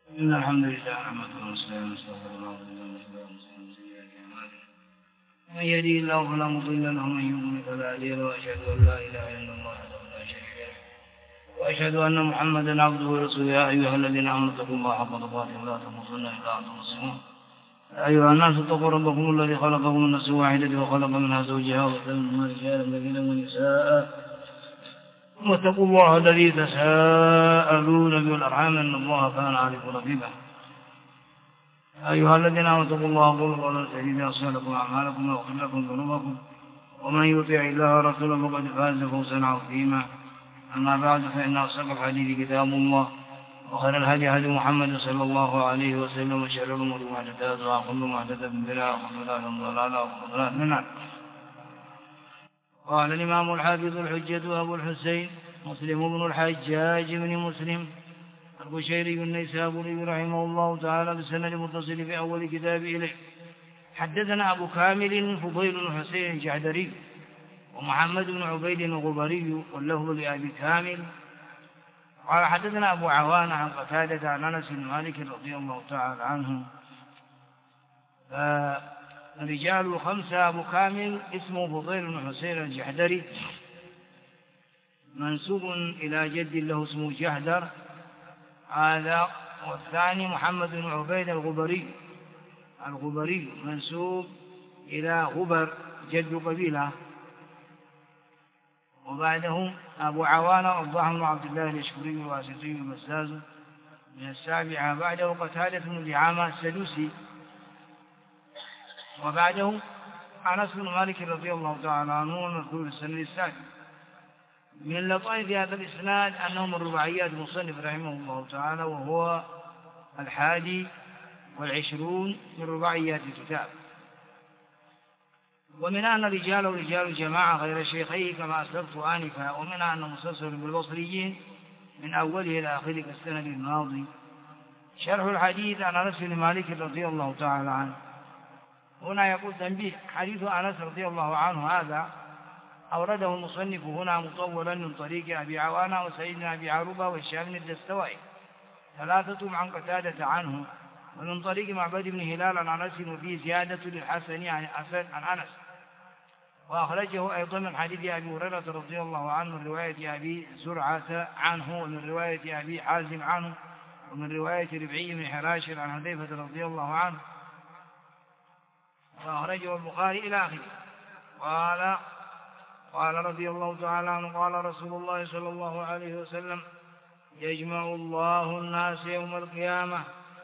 إن الحمد لله نحمده ونستعينه ونستغفره ونعوذ بالله من شرور أنفسنا ومن سيئات أعمالنا من يهده الله فلا مضل له ومن يضلل فلا هادي له وأشهد أن لا إله إلا الله وحده لا شريك له وأشهد أن محمدا عبده ورسوله. يا أيها الذين آمنوا اتقوا الله حق تقاته ولا تموتن إلا وأنتم مسلمون. يا أيها الناس اتقوا ربكم الذي خلقكم من نفس واحدة وخلق منها زوجها وبث منهما رجالا كثيرا ونساء واتقوا الله الذي تساءلون به والأرحام إن الله كان عليكم رقيبا. أيها الذين آمنوا اتقوا الله وقولوا قولا سديدا يصلح لكم أعمالكم ويغفر لكم ذنوبكم ومن يطع الله ورسوله فقد فاز فوزا عظيما. أما بعد فإن أصدق الحديث كتاب الله وخير الهدي هدي محمد صلى الله عليه وسلم وشر الأمور محدثاتها وكل محدثة بدعة وكل بدعة ضلالة وكل ضلالة في النار. قال الإمام الحافظ الحجة أبو الحسين مسلم بن الحجاج بن مسلم القشيري النيسابوري رحمه الله تعالى بسند متصل في أول كتاب إليه: حدثنا أبو كامل فضيل بن حسين الجحدري ومحمد بن عبيد الغبري واللفظ لأبي كامل. قال حدثنا أبو عوان عن قتادة عن أنس بن مالك رضي الله تعالى عنه. رجال الخمسة أبو كامل اسمه فضيل بن حسين الجحدري منسوب إلى جد له اسمه جحدر هذا، والثاني محمد بن عبيد الغبري منسوب إلى غبر جد قبيلة. وبعده أبو عوان الضحى بن عبد الله اليشكري الواسطي المزاز من السابعة. بعده قتادة بن دعامة السدوسي. وبعده أنس بن مالك رضي الله تعالى عنه المذكور في السند السابع. من لطائف هذا الإسناد أنه من رباعيات المصنف رحمه الله تعالى، وهو 21 من رباعيات الكتاب. ومن أن رجاله رجال جماعة غير شيخيه كما أسلفت آنفا، ومن أنه مسلسل بالبصريين من أوله إلى آخره كالسند الماضي. شرح الحديث عن أنس بن مالك رضي الله تعالى عنه. هنا يقول تنبيه: حديث أنس رضي الله عنه هذا أورده المصنف هنا مطولا من طريق أبي عوانة وسعيد بن أبي عروبة والشام بن الدستوائي ثلاثة عن قتادة عنه، ومن طريق معبد بن هلال عن أنس وفيه زيادة للحسن عن أنس. وأخرجه أيضا من حديث أبي هريرة رضي الله عنه من رواية أبي زرعة عنه، ومن رواية أبي حازم عنه، ومن رواية ربعي بن حراش عن حذيفة رضي الله عنه. وأخرجه البخاري إلى آخره. قال رضي الله تعالى عنه: قال رسول الله صلى الله عليه وسلم: يجمع الله الناس يوم القيامة.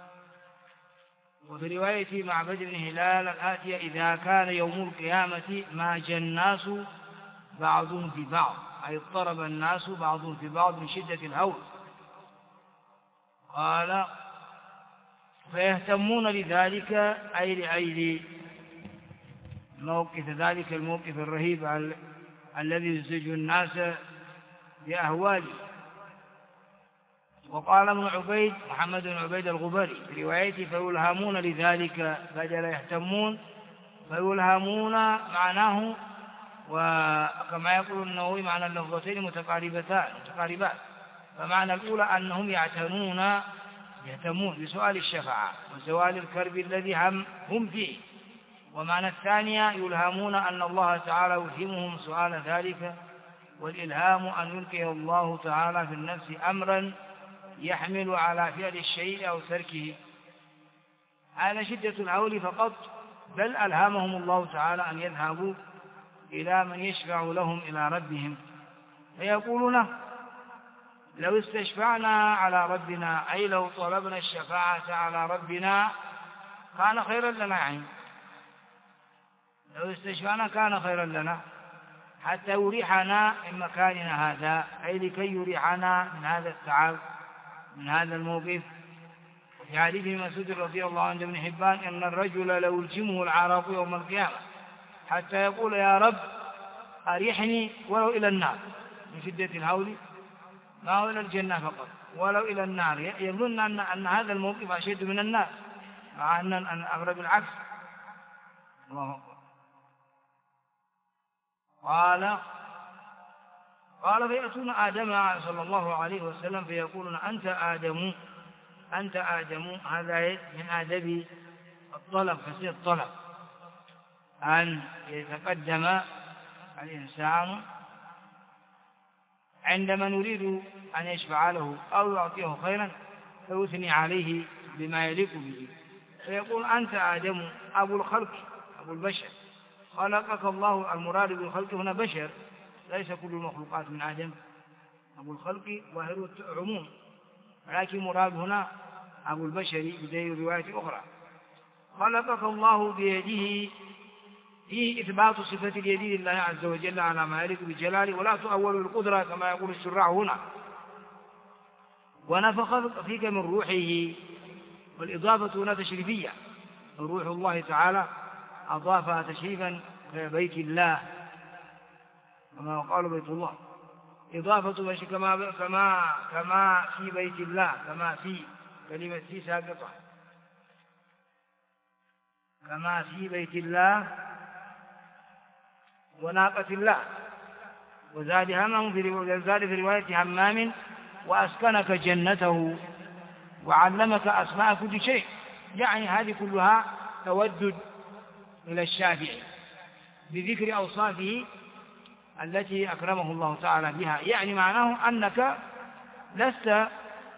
وفي رواية معبد بن هلال الآتية: إذا كان يوم القيامة ماج الناس بعضهم في بعض، أي اضطرب الناس بعضهم في بعض من شدة الهول. قال: فيهتمون لذلك، أي لأجل موقف ذلك الموقف الرهيب الذي يزعج الناس بأهواله. وقال ابن عبيد محمد بن عبيد الغبري في روايته: فيلهمون لذلك، بدل يهتمون فيلهمون معناه، وكما يقول النووي معنى اللفظتين متقاربات. فمعنى الأولى أنهم يهتمون بسؤال الشفاعة وزوال الكرب الذي هم فيه. ومعنى الثانية يلهمون أن الله تعالى يلهمهم سؤال ذلك، والإلهام أن يلقي الله تعالى في النفس أمرا يحمل على فعل الشيء أو تركه. هذا شدة الهول فقط، بل ألهمهم الله تعالى أن يذهبوا إلى من يشفع لهم إلى ربهم، فيقولون: لو استشفعنا على ربنا، أي لو طلبنا الشفاعة على ربنا كان خيرا لنا، يعني لو استشفعنا كان خيرا لنا حتى يريحنا من مكاننا هذا، أي لكي يريحنا من هذا التعب من هذا الموقف. في حديث مسعود رضي الله عنه ابن حبان: إن الرجل لو يلجمه العرق يوم القيامة حتى يقول: يا رب أريحني ولو إلى النار، من شدة الهول، ما هو إلى الجنة فقط، ولو إلى النار. يظن أن هذا الموقف أشد من النار، مع أن الأمر بالعكس. الله أكبر. قال: فيأتون آدم صلى الله عليه وسلم فيقولون: أنت آدم أنت آدم، هذا من آداب الطلب، حسن الطلب أن يتقدم الإنسان عندما نريد أن يشفع له أو يعطيه خيرا فيثني عليه بما يليق به، فيقول أنت آدم أبو الخلق، أبو البشر، خلقك الله. المراد بالخلق هنا بشر، ليس كل المخلوقات من آدم. أبو الخلق ظاهر عموم، ولكن مراد هنا أبو البشر بدليل رواية أخرى. خلقك الله بيده، فيه إثبات صفة اليد لله عز وجل على ما يليق بجلاله، ولا تؤول القدرة كما يقول الشراع هنا. ونفخ فيك من روحه، والإضافة هنا تشريفية، روح الله تعالى أضافها تشريفا كبيت الله كما قالوا بيت الله، إضافة كما في بيت الله، كما في كلمة في ساقطة، كما في بيت الله وناقة الله. وزاد همه في رواية همام وأسكنك جنته وعلمك أسماء كل شيء. يعني هذه كلها تودد إلى الشافعي بذكر أوصافه التي أكرمه الله تعالى بها. يعني معناه أنك لست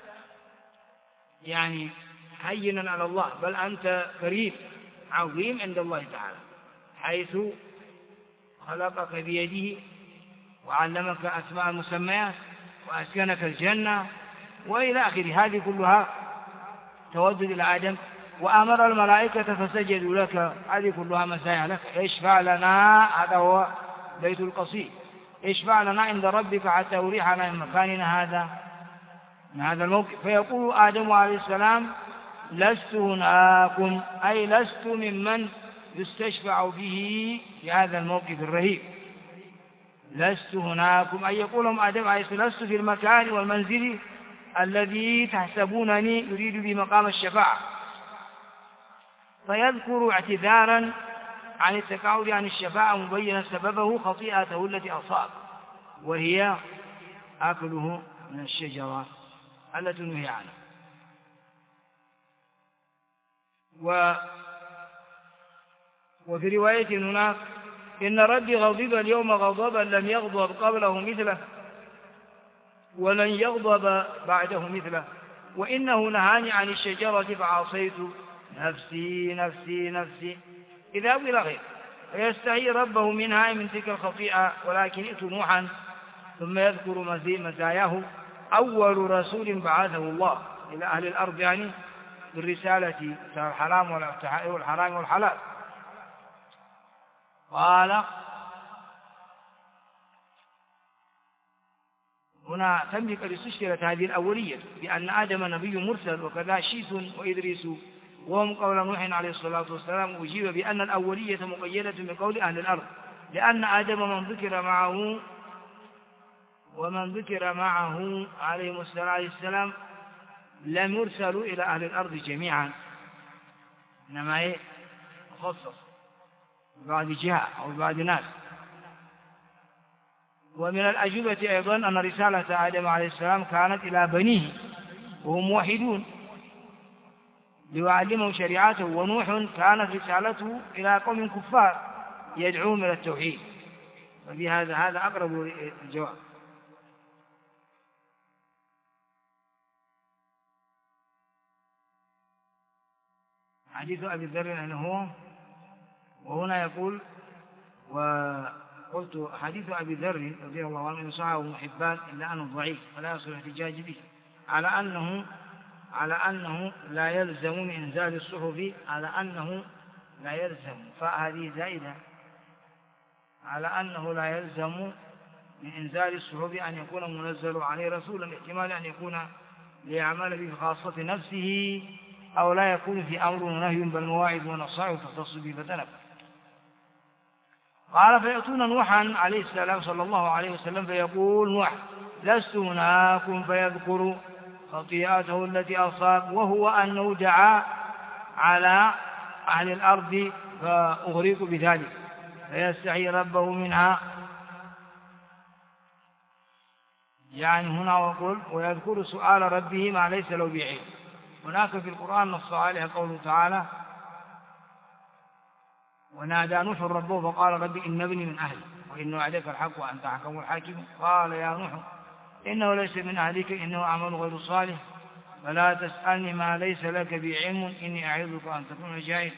يعني هينا على الله، بل أنت كريم عظيم عند الله تعالى، حيث خلقك بيده وعلمك أسماء المسميات وأسكنك الجنة وإلى آخره. هذه كلها تودد إلى آدم. وأمر الملائكة فسجدوا لك، هذه كلها مزايا لك. اشفع لنا، هذا هو بيت القصيد، اشفع لنا عند ربك حتى أريحنا من مكاننا هذا، من هذا الموقف. فيقول آدم عليه السلام لست هناكم، أي لست ممن يستشفع به في هذا الموقف الرهيب. لست هناكم، أي يقول لهم آدم عليه السلام لست في المكان والمنزل الذي تحسبونني يريد بمقام الشفاعة. فيذكر اعتذارا عن التقاعد عن الشفاعة مبينا سببه خطيئته التي أصاب، وهي أكله من الشجرة التي نهي عنها. وفي رواية هناك إن ربي غضب اليوم غضبا لم يغضب قبله مثله ولن يغضب بعده مثله، وإنه نهاني عن الشجرة فعصيت نفسي نفسي نفسي إذا إلى غير، فيستحي ربه منها من تلك الخطيئة. ولكن ائت نوحا، ثم يذكر مزاياه أول رسول بعثه الله إلى أهل الأرض، يعني بالرسالة الحرام والحرام والحلال. قال هنا تملك الاستشكلت هذه الأولية بأن آدم نبي مرسل، وكذا شيث وإدريس، وهم قول نوح عليه الصلاة والسلام. أجيب بأن الأولية مقيدة بقول أهل الأرض، لأن آدم ومن ذكر معه عليه السلام لم يرسلوا إلى أهل الأرض جميعا، إنما مخصص بعض جهة أو بعض ناس. ومن الأجوبة أيضا أن رسالة آدم عليه السلام كانت إلى بنيه وهم موحدون ليعلمهم شريعته، ونوح كانت رسالته إلى قوم كفار يدعوهم إلى التوحيد. وبهذا أقرب الجواب. حديث أبي ذر أنه، وهنا يقول وقلت حديث أبي ذر رضي الله عنه صححه ابن حبان إلا أنه ضعيف فلا يصل الاحتجاج به، على أنه لا يلزم من إنزال الصحف، على أنه لا يلزم، فهذه زائدة، على أنه لا يلزم من إنزال الصحف أن يكون منزل عليه رسولا، احتمال أن يكون ليعمل به خاصة نفسه، أو لا يكون في أمر ونهي بل مواعظ ونصائح تختص به فتنفذ. قال فيأتون نوحا عليه السلام صلى الله عليه وسلم فيقول نوح لست هناكم، فيذكر خطيئته التي أصاب، وهو أنه دعا على أهل الأرض فأغرقوا بذلك، فيستحي ربه منها. يعني هنا وقل ويذكر سؤال ربه ما ليس له بعلم، هناك في القرآن نص عليها قوله تعالى: ونادى نوح ربه فقال رب إن ابني من أهلي وإن وعدك الحق وأنت أحكم الحاكمين. قال يا نوح إنه ليس من أهلك إنه عمل غير صالح فلا تسألني ما ليس لك بعلم إني أعظك أن تكون جاهلا.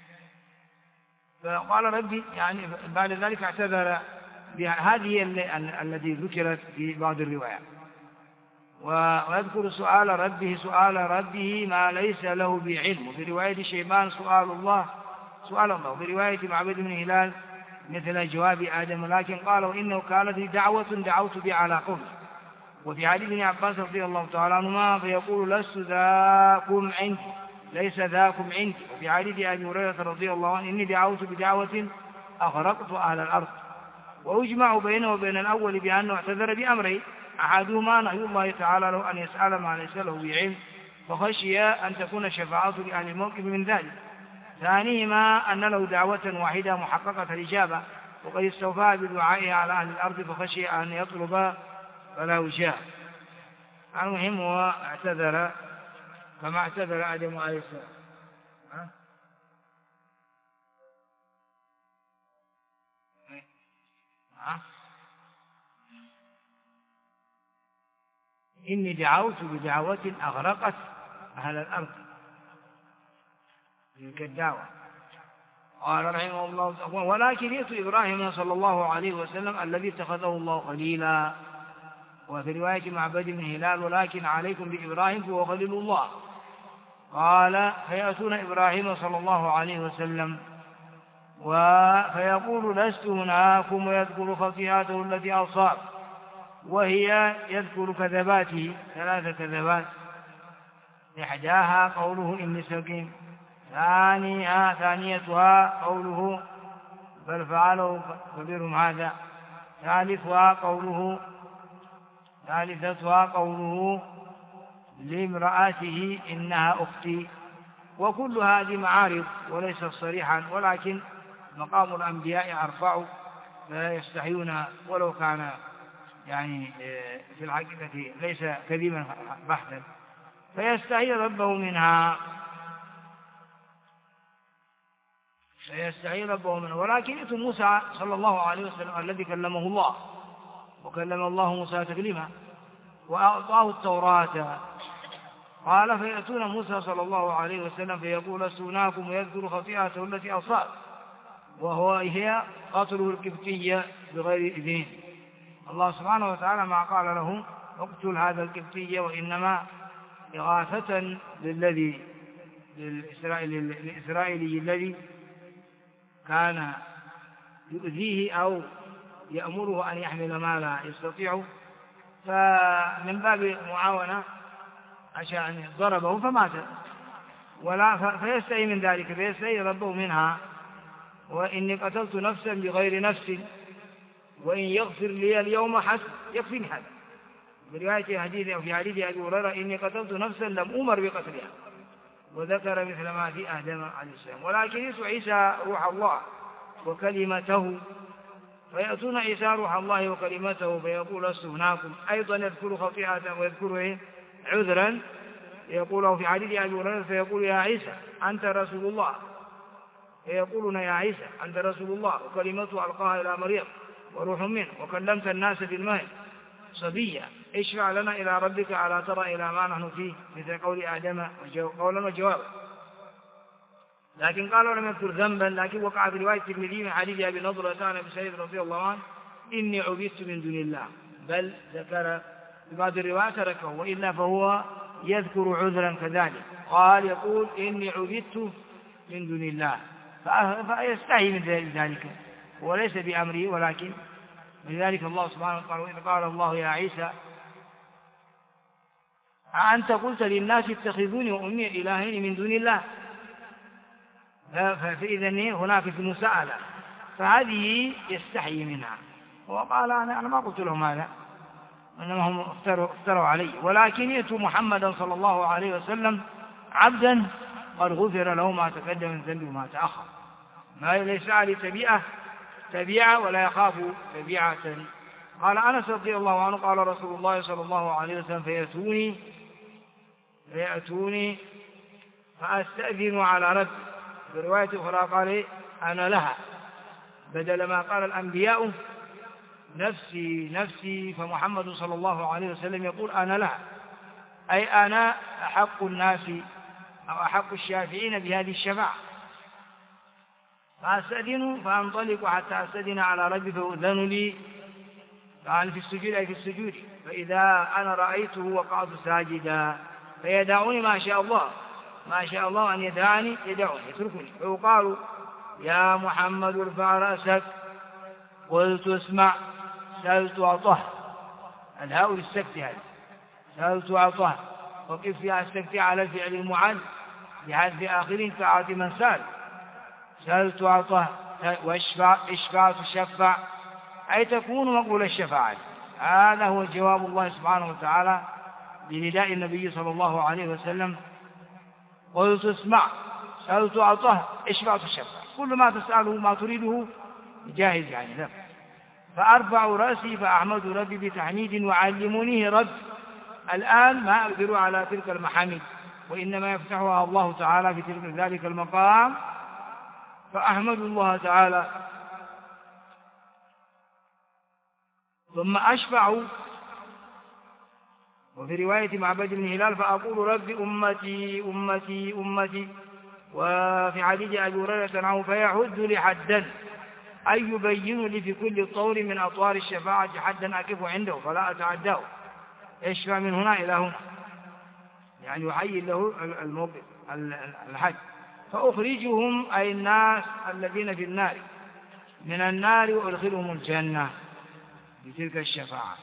فقال ربي يعني بعد ذلك اعتذر بهذه التي ذكرت في بعض الروايات، ويذكر سؤال ربه ما ليس له بعلم. وفي رواية شيبان سؤال الله، وفي رواية معبد بن هلال مثل جواب آدم، لكن قالوا إنه كانت دعوة دعوت بها على قومي. وفي حديث ابن عباس رضي الله تعالى عنهما فيقول لست ذاكم عندي، ليس ذاكم عندي. وفي حديث أبي هريرة رضي الله عنه إني دعوت بدعوة أغرقت أهل الأرض. ويجمع بينه وبين الأول بأنه اعتذر بأمرين: أحدهما نهي الله تعالى له أن يسأل ما ليس له بعلم فخشي أن تكون شفاعته لأهل الموقف من ذلك. ثانيهما أن له دعوة واحدة محققة الإجابة وقد استوفى بدعائه على أهل الأرض فخشي أن يطلب فلا وجاه. المهم هو اعتذر كما اعتذر آدم عليه السلام. إني دعوت بدعوة أغرقت أهل الأرض، تلك الدعوة. قال رحمه الله تعالى: ولكن يأتي إبراهيم صلى الله عليه وسلم الذي اتخذه الله خليلا. وفي رواية معبد بن هلال: ولكن عليكم بإبراهيم فهو خليل الله. قال: فيأتون إبراهيم صلى الله عليه وسلم فيقول لست هناكم ويذكر خطيئاته التي أصاب، وهي يذكر كذباته 3 كذبات: إحداها قوله إني سقيم، ثانيتها قوله بل فعله كبيرهم هذا، ثالثتها قوله لامرأته إنها أختي. وكل هذه معارض وليست صريحا، ولكن مقام الأنبياء أرفع فلا يستحيون ولو كان يعني في الحقيقة ليس كذبا بحتا، فيستحي ربه منها. ولكن يأتي موسى صلى الله عليه وسلم الذي كلمه الله، وكلم الله موسى تكليما وأعطاه التوراة. قال: فيأتون موسى صلى الله عليه وسلم فيقول لست هناكم ويذكر خطيئته التي أصاب، هي قتله القبطي بغير إذن. الله سبحانه وتعالى ما قال له اقتل هذا القبطي، وإنما إغاثة للإسرائيلي الذي كان يؤذيه أو يأمره أن يحمل ما لا يستطيع، فمن باب معاونة عشان ضربه فمات، فيستحي من ذلك، فيستحي ربه منها. وإني قتلت نفسا بغير نفس وإن يغفر لي اليوم حسب يكفيني هذا. برواية في حديث أبي هريرة: إني قتلت نفسا لم أمر بقتلها، وذكر مثل ما في آدم عليه السلام. ولكن يسوع عيسى روح الله وكلمته، فيأتون عيسى روح الله وكلمته فيقول لست هناكم، أيضا يذكر خطيئته ويذكر عذرا يقوله في حديث أبي هريرة فيقول يا عيسى أنت رسول الله، فيقولون يا عيسى أنت رسول الله وكلمته ألقاها إلى مريم وروح منه وكلمت الناس في المهد صبيا اشفع لنا إلى ربك ألا ترى إلى ما نحن فيه، مثل قول آدم قولا وجوابا. لكن قالوا لم يذكر ذنبا، لكن وقع في رواية الترمذي من حديث أبي نضرة عن أبي سعيد رضي الله عنه إني عبدت من دون الله، بل ذكر في بعض الروايات تركه، وإلا فهو يذكر عذرا كذلك. قال يقول إني عبدت من دون الله، فيستحي من ذلك وليس بأمره، ولكن لذلك الله سبحانه وتعالى وإذ قال الله يا عيسى أنت قلت للناس اتخذوني وأمي إلهين من دون الله، فإذا هناك في مساءلة، فهذه يستحي منها. وقال أنا ما قلت لهم هذا، إنما هم افتروا علي. ولكن يأتوا محمدا صلى الله عليه وسلم عبدا قد غفر له ما تقدم من ذنبه وما تأخر، ما ليس عليه تبيعة ولا يخاف تبيعة. قال أنس رضي الله عنه قال رسول الله صلى الله عليه وسلم فيأتوني فأستأذن على ربي. في رواية أخرى قال أنا لها، بدل ما قال الأنبياء نفسي نفسي، فمحمد صلى الله عليه وسلم يقول أنا لها، أي أنا أحق الناس أو أحق الشافعين بهذه الشفاعة. فأستأذن فأنطلق حتى أستأذن على ربي فأذن لي، قال في السجود أي في السجود، فإذا أنا رأيته وقعت ساجدا فيدعوني ما شاء الله أن يدعني، يدعوني يتركني، فيقال يا محمد ارفع رأسك، قلت اسمع سألت أعطه، الهاء للسكت هذا، سألت أعطه، وقف فيها السكت على الفعل المعد بحذف آخر كعاد من سألت أعطه، واشفع تشفع، أي تكون مقبول الشفاعة. هذا هو جواب الله سبحانه وتعالى لنداء النبي صلى الله عليه وسلم، قلت اسمع سألت أعطه اشفع تشفع، كل ما تسأله ما تريده جاهز يعني له. فأرفع رأسي فأحمد ربي بتحميد وعلمنيه رب. الآن ما أقدر على تلك المحامد، وإنما يفتحها الله تعالى في تلك ذلك المقام، فأحمد الله تعالى. ثم أشفع، وفي رواية معبد بن هلال فأقول رب أمتي أمتي أمتي. وفي حديث أبي هريرة عنه فيحد لي حدا، أي يبين لي في كل طور من أطوار الشفاعة حدا أقف عنده فلا أتعداه، يشفع من هنا إلى هنا، يعني يحيي له الموقف الحد. فأخرجهم أي الناس الذين في النار من النار وأدخلهم الجنة بتلك الشفاعة.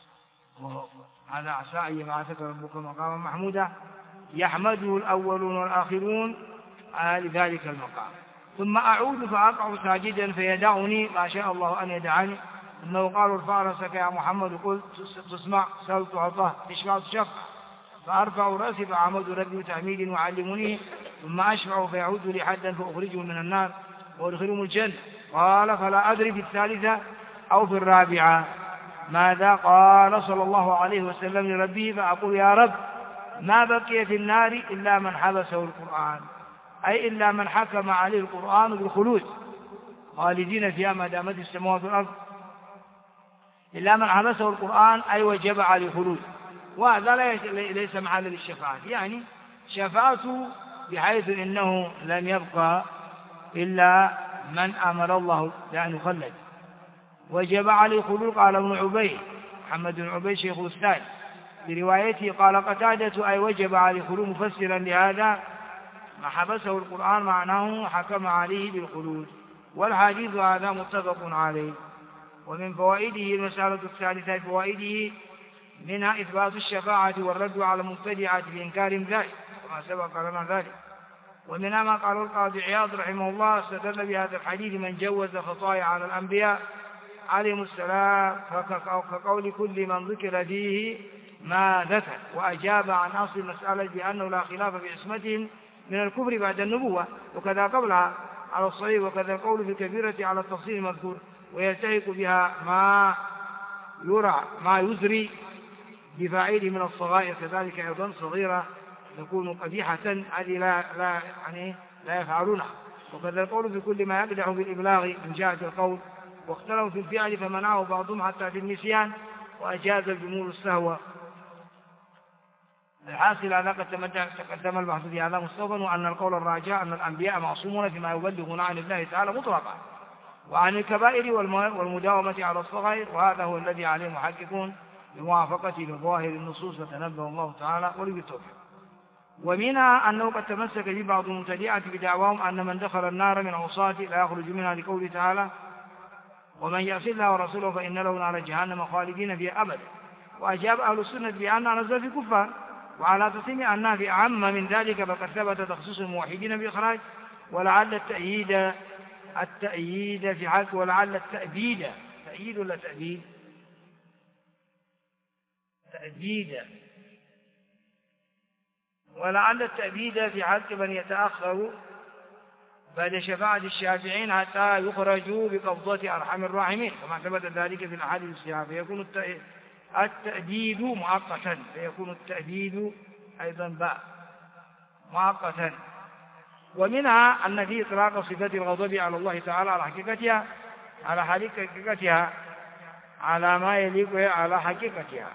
هذا عسى أن يبعثك ربك مقاما محمودا يحمده الأولون والآخرون لذلك المقام. ثم أعود فأقع ساجدا فيدعني ما شاء الله أن يدعني، إنه قال ارفع رأسك يا محمد، قلت تسمع سألت أعطاه تشفع تشفع. فأرفع رأسي فأحمد ربي تحميد وعلمني، ثم أشفع فيعود لي حدا فأخرجه من النار وأدخلهم الجنة. قال فلا أدري في الثالثة أو في الرابعة ماذا قال صلى الله عليه وسلم لربه، فأقول يا رب ما بقي في النار إلا من حبسه القرآن، أي إلا من حكم عليه القرآن بالخلود خالدين فيها ما دامت السماوات والأرض، إلا من حبسه القرآن أي وجب عليه خلود. وهذا ليس محل للشفاعة، يعني شفاعته بحيث إنه لم يبقى إلا من أمر الله بأن يخلد وجب عليه خلود. قال ابن عبيد محمد بن عبيد شيخ الثاني بروايته قال قتادة أي وجب عليه خلود، مفسرا لهذا ما حبسه القرآن معناه حكم عليه بالخلود. والحديث هذا متفق عليه. ومن فوائده المسألة الثالثة فوائده منها إثبات الشفاعة والرد على المبتدعة بإنكارهم ذلك كما سبق لنا ذلك. ومنها ما قال القاضي عياض رحمه الله استدل بهذا الحديث من جوز خطايا على الأنبياء عليهم السلام، فكقول كل من ذكر فيه ما ذكر، وأجاب عن أصل المسألة بأنه لا خلاف في عصمتهم من الكفر بعد النبوة وكذا قبلها على الصحيح، وكذا القول في الكبيرة على التفصيل المذكور، ويلتحق بها ما يزري بفاعله من الصغائر، كذلك أيضا صغيرة تكون قبيحة هذه لا يفعلونها. وكذا القول في كل ما يقدح بالإبلاغ من جهة القول، واختلفوا في الفعل فمنعه بعضهم حتى في النسيان وأجاز الجمهور السهو. الحاصل هذا قد تقدم البحث في هذا مستوفا، وأن القول الراجع أن الأنبياء معصومون فيما يبلغون عن الله تعالى مطلقا وعن الكبائر والمداومة على الصغائر، وهذا هو الذي عليه المحققون بموافقة لظاهر النصوص وتنبه الله تعالى ولبالتوفيق. ومنها أنه قد تمسك به بعض المبتدعة بدعواهم أن من دخل النار من عصاة لا يخرج منها لقوله تعالى ومن يعص الله ورسوله فإن له نار جهنم خالدين فيها أبدا. وأجاب أهل السنة بأنها نزل في كفار، وعلى تقسيم أنها في أعم من ذلك فقد ثبت تخصيص الموحدين بإخراج، ولعل التأييد في حق، ولعل التأبيد تأييد ولا تأبيد تأبيد، ولعل التأبيد في حق من يتأخر بعد شفاعة الشافعين حتى يخرجوا بقبضة أرحم الراحمين كما ثبت ذلك في الأحاديث الصحيحة، فيكون التأبيد مؤقتا، فيكون التأبيد أيضا باء مؤقتا. ومنها أن في إطلاق صفة الغضب على الله تعالى على حقيقتها على ما يليق على حقيقتها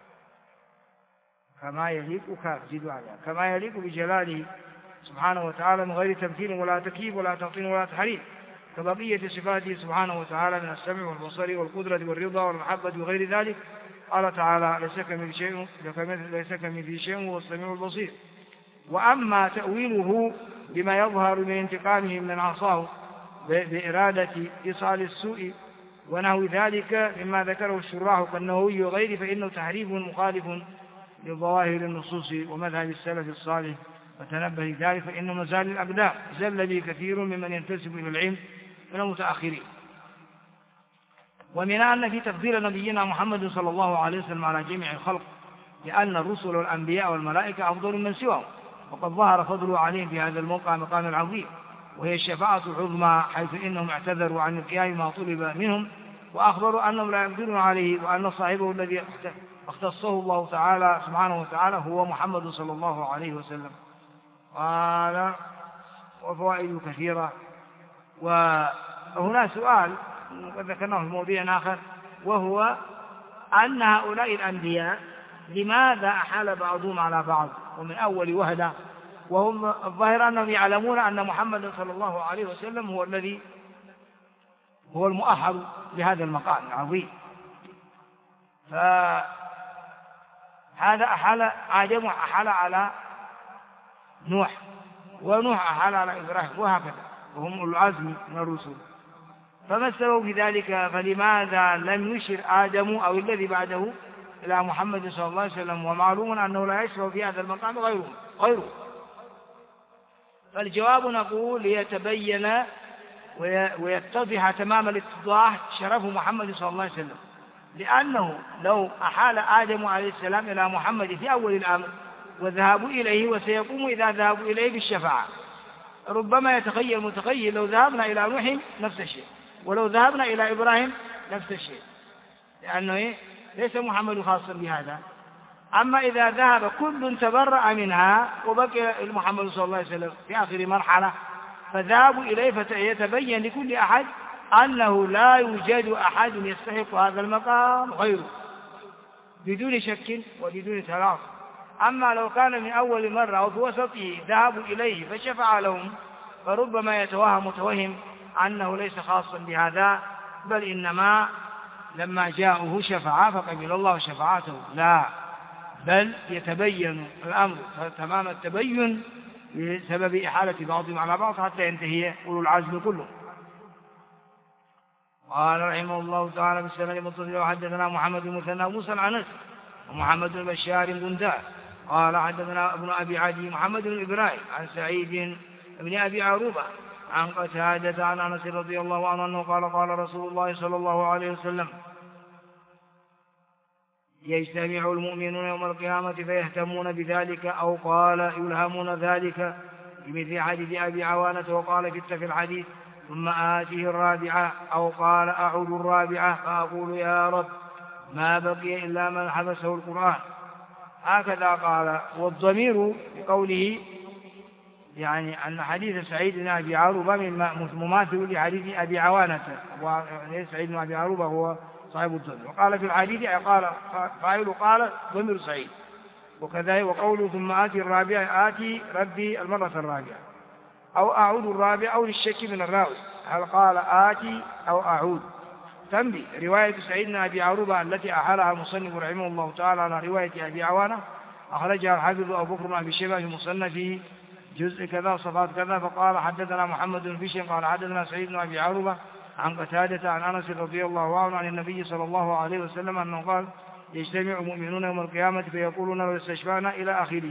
كما يليق كافزد عليها كما يليق بجلاله سبحانه وتعالى من غير تمثيل ولا تكييف ولا تعطيل ولا تحريف كبقية صفاته سبحانه وتعالى من السمع والبصر والقدرة والرضا والمحبة وغير ذلك. قال تعالى ليس كمثله شيء وهو السميع البصير. وأما تأويله بما يظهر من انتقامه من عصاه بإرادة إيصال السوء ونحو ذلك مما ذكره الشراح كالنووي وغيره فإنه تحريف مخالف لظواهر النصوص ومذهب السلف الصالح فتنبه لذلك فإنه مزال الأقدام زل به كثير ممن ينتسب إلى العلم من المتأخرين. ومن أن في تفضيل نبينا محمد صلى الله عليه وسلم على جميع الخلق لأن الرسل والأنبياء والملائكة أفضل من سواهم وقد ظهر فضله عليهم في هذا المقام العظيم وهي الشفاعة العظمى حيث إنهم اعتذروا عن القيام ما طلب منهم وأخبروا أنهم لا يقدرون عليه وأن صاحبه الذي اختصه الله تعالى سبحانه وتعالى هو محمد صلى الله عليه وسلم. قال وفوائد كثيرة. وهنا سؤال قد ذكرناه في موضوع آخر وهو أن هؤلاء الأنبياء لماذا أحال بعضهم على بعض ومن أول وهلة وهم الظاهر أنهم يعلمون أن محمد صلى الله عليه وسلم هو الذي هو المؤهل لهذا المقام العظيم. فهذا آدم أحال على نوح ونوح أحال على إبراهيم وهكذا وهم أولو العزم من الرسل. فما السبب في ذلك؟ فلماذا لم يشر آدم أو الذي بعده إلى محمد صلى الله عليه وسلم ومعلوم أنه لا يشرع في هذا المقام غيره؟ فالجواب نقول ليتبين ويتضح تمام الاتضاح شرف محمد صلى الله عليه وسلم لأنه لو أحال آدم عليه السلام إلى محمد في أول الأمر وذهبوا إليه وسيقوم إذا ذهبوا إليه بالشفاعة ربما يتخيل متخيل لو ذهبنا إلى نوح نفس الشيء ولو ذهبنا إلى إبراهيم نفس الشيء لأنه ليس محمد خاصا بهذا. أما إذا ذهب كل تبرأ منها وبقي محمد صلى الله عليه وسلم في آخر مرحلة فذهبوا إليه فيتبين لكل أحد أنه لا يوجد أحد يستحق هذا المقام غيره بدون شك وبدون تلاعب. أما لو كان من أول مرة أو في وسطه ذهبوا إليه فشفع لهم فربما يتوهم متوهم أنه ليس خاصا بهذا بل إنما لما جاءه شفع فقبل الله شفاعته لا بل يتبين الأمر تمام التبين بسبب إحالة بعضهم على بعض حتى ينتهي أولو العزم كله. قال رحمه الله تعالى بالسند المتصل وحدثنا محمد بن مثنى موسى العنس ومحمد بن بشار بن دار قال حدثنا ابن أبي عدي محمد بن إبراهيم عن سعيد بن أبي عروبة عن قتادة عن أنس رضي الله عنه أنه قال قال رسول الله صلى الله عليه وسلم يجتمع المؤمنون يوم القيامة فيهتمون بذلك أو قال يلهمون ذلك بمثل حديث أبي عوانة وقال في الحديث ثم آتيه الرابعة أو قال أعود الرابعة فأقول يا رب ما بقي إلا من حبسه القرآن هكذا قال. والضمير بقوله يعني أن حديث سعيد بن أبي عروبة مماثل لحديث أبي عوانة سعيد بن أبي عروبة هو صاحب الضمير وقال في الحديث قال فاعل قال ضمير سعيد وكذا وقوله ثم آتي الرابعة آتي ربي المرة الرابعة أو أعود الرابعة أو للشك من الراوي هل قال آتي أو أعود. تنبي رواية سعيد بن أبي عروبة التي أحالها المصنف رحمه الله تعالى على رواية أبي عوانة أخرجها الحافظ أبو بكر بن أبي شيبة في مصنفه جزء كذا صفات كذا فقال حدثنا محمد بن بشر قال حدثنا سعيد بن أبي عروبة عن قتادة عن أنس رضي الله عنه عن النبي صلى الله عليه وسلم أنه قال يجتمع المؤمنون يوم القيامة فيقولون لو استشفعنا إلى آخره.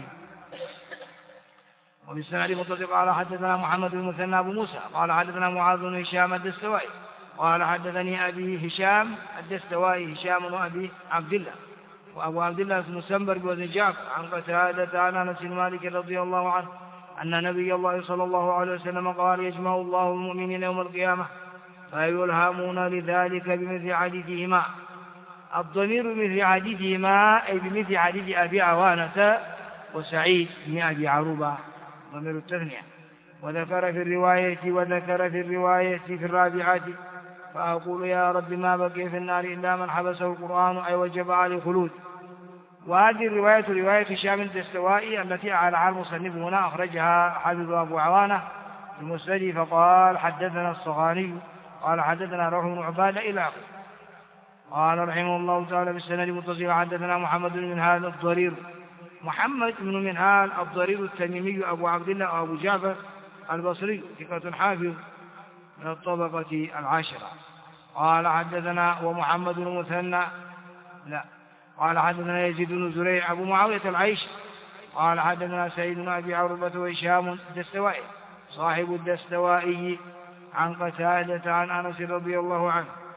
وبالسند المتصل قال حدثنا محمد بن مثنى أبو موسى قال حدثنا معاذ بن هشام الدستوائي قال حدثني أبي هشام الدستوائي هشام وأبي عبد الله وأبو عبد الله بن سنبر بن جعفر عن قتادة عن أنس بن مالك رضي الله عنه أن نبي الله صلى الله عليه وسلم قال يجمع الله المؤمنين يوم القيامة فيلهمون لذلك بمثل حديثهما. الضمير بمثل حديثهما أي بمثل حديث أبي عوانة وسعيد بن أبي عروبة ضمير التثنية. وذكر في الرواية في الرابعة فأقول يا رب ما بقي في النار إلا من حبسه القرآن أي وجب عليه الخلود. وهذه الرواية رواية هشام الدستوائي التي أعلى المصنف هنا أخرجها حافظ أبو عوانة في مسنده فقال حدثنا الصغاني قال حدثنا روح بن عبادة إلى آخره. قال رحمه الله تعالى بالسند متصل حدثنا محمد بن منهال الضرير محمد بن منهال الضرير التميمي أبو عبد الله أو أبو جعفر البصري ثقة حافظ من الطبقة العاشرة. قال حدثنا ومحمد بن مثنى قال حدثنا يزيد بن زريع أبو معاوية العيش قال حدثنا سعيد بن أبي عروبة وهشام الدستوائي صاحب الدستوائي عن قتادة عن أنس رضي الله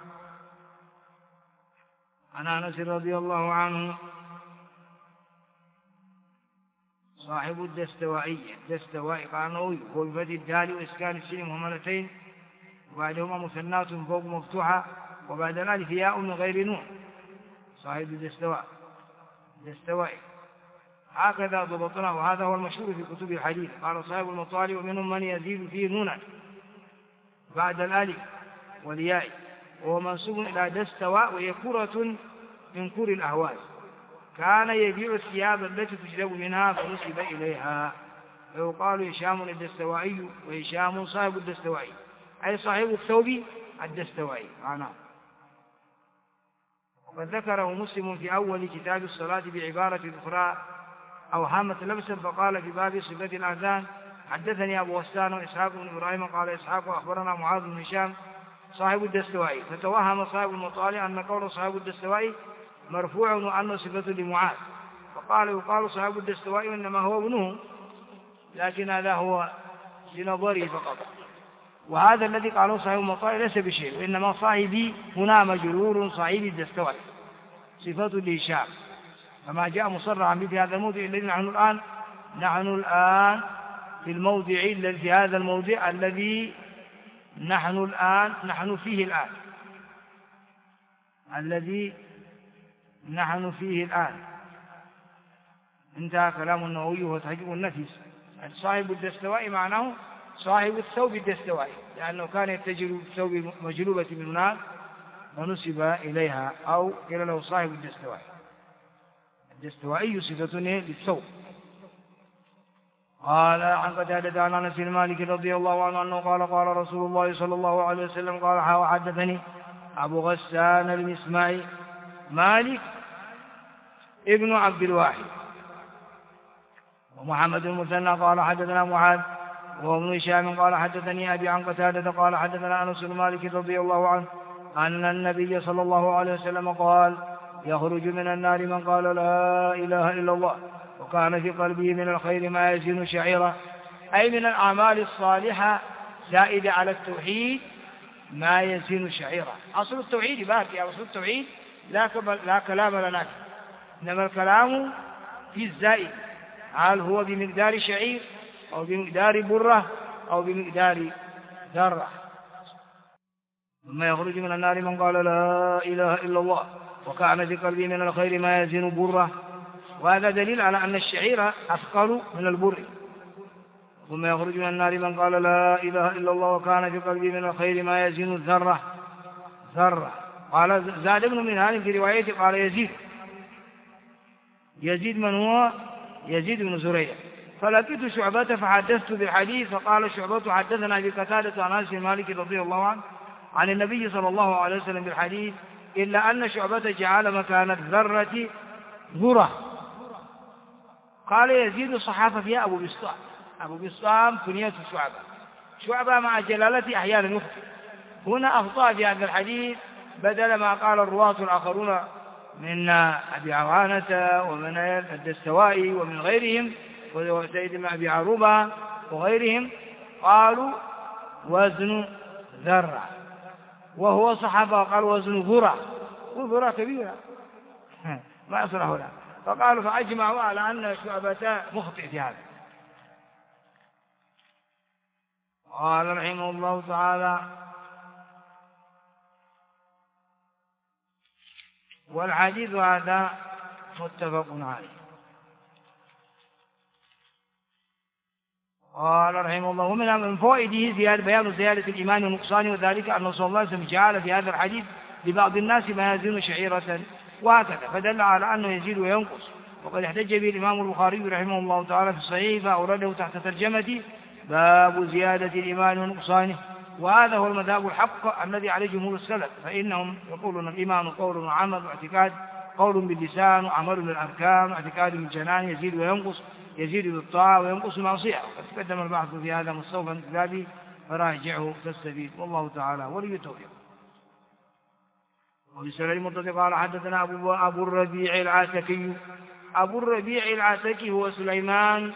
عنه صاحب الدستوائي قال نووي هو بفتح الدال وإسكان السين مهملتين وبعدهما مثنات فوق مفتوحة وبعد الألف ياء من غير نون صاحب الدستوائي هكذا ضبطناه وهذا هو المشهور في كتب الحديث. قال صاحب المطالع ومنهم من يزيد فيه نونا بعد الألف والياء وهو منسوب إلى دستواء وهي كرة من كر الأهواز كان يبيع الثياب التي تجلب منها فنسب إليها فيقال هشام الدستوائي وهشام صاحب الدستوائي أي صاحب الثوب الدستوائي معناه. وقد ذكره مسلم في أول كتاب الصلاة بعبارة أخرى أوهمت لبسا فقال في باب صفة الأذان حدثني أبو غسان وإسحاق بن إبراهيم قال إسحاق أخبرنا معاذ بن هشام صاحب الدستوائي فتوهم صاحب المطالع أن قول صاحب الدستوائي مرفوع وأنه صفة لمعاذ فقال يقال صاحب الدستوائي إنما هو ابنه لكن هذا هو لنظره فقط. وهذا الذي قاله صاحب المطالع ليس بشيء وإنما صاحبي هنا مجرور صاحب الدستوائي صفة لهشام كما جاء مصرحا في هذا الموضع الذي نحن الآن في الموضع في هذا الموضع الذي نحن فيه الآن انتهى كلام النووي وتحقيق النفس. صاحب الدستوائي معناه صاحب الثوب الدستوائي لأنه كان يتجر بالثوب مجلوبة من هناك ونسب إليها أو قيل له صاحب الدستوائي صفة للثوب. قال عن قتادة عن أنس بن مالك رضي الله عنه أنه قال قال رسول الله صلى الله عليه وسلم قال وحدثني أبو غسان المسمعي مالك ابن عبد الواحد ومحمد المثنى قال حدثنا معاذ وابن هشام قال حدثني أبي عن قتادة قال حدثنا أنس بن مالك رضي الله عنه أن النبي صلى الله عليه وسلم قال يخرج من النار من قال لا إله إلا الله وكان في قلبه من الخير ما يزن شعيرا أي من الأعمال الصالحة زائدة على التوحيد ما يزن شعيرا. أصل التوحيد باقي أصل التوحيد لا كلام لنا إنما الكلام في الزائد هل هو بمقدار شعير أو بمقدار برة أو بمقدار ذرة. ثم يخرج من النار من قال لا إله إلا الله وكان في قلبه من الخير ما يزن برة وهذا دليل على أن الشعير أثقل من البر. ثم يخرج من النار من قال لا إله إلا الله وكان في قلبه من الخير ما يزن ذرة. قال زاد ابن منهال في روايته قال يزيد من هو يزيد بن زريع فلقيت شعبة فحدثت بالحديث فقال شعبة حدثنا بقتادة عن أنس بن مالك رضي الله عنه عن النبي صلى الله عليه وسلم بالحديث إلا أن شعبة جعل مكان الذرة ذرة. قال يزيد الصحافة فيها أبو بسطام كنية شعبة مع جلالته أحيانا يخطئ هنا أخطأ في هذا الحديث بدل ما قال الرواة الآخرون من أبي عوانة ومن الدستوائي ومن غيرهم وسيد بن أبي عروبة وغيرهم قالوا وزن ذرة وهو صحابة قال وزن ذرة وذرة كبيرة ما يصلح هنا فقالوا فأجمعوا على أن شعبة مخطئ في هذا. قال رحمه الله تعالى والحديث هذا متفق عليه. قال رحمه الله: ومن فوائده بيان زيادة الإيمان ونقصان، وذلك أن صلى الله عليه وسلم جعل في هذا الحديث لبعض الناس ما يزن شعيرة وهكذا، فدل على أنه يزيد وينقص. وقد احتج به الإمام البخاري رحمه الله تعالى في الصحيح فأورده تحت ترجمة باب زيادة الإيمان ونقصانه، وهذا هو المذهب الحق الذي عليه جمهور السلف، فإنهم يقولون الإيمان قول وعمل واعتقاد، قول باللسان وعمل بالأركان واعتقاد بالجنان، يزيد وينقص، يزيد بالطاعة وينقص معصية. وقد تقدم البحث في هذا مستوفى في كتابه فراجعه تستفيد، والله تعالى ولي التوفيق. وبسند المتصل قال حدثنا أبو الربيع العاتكي. أبو الربيع العاتكي هو سليمان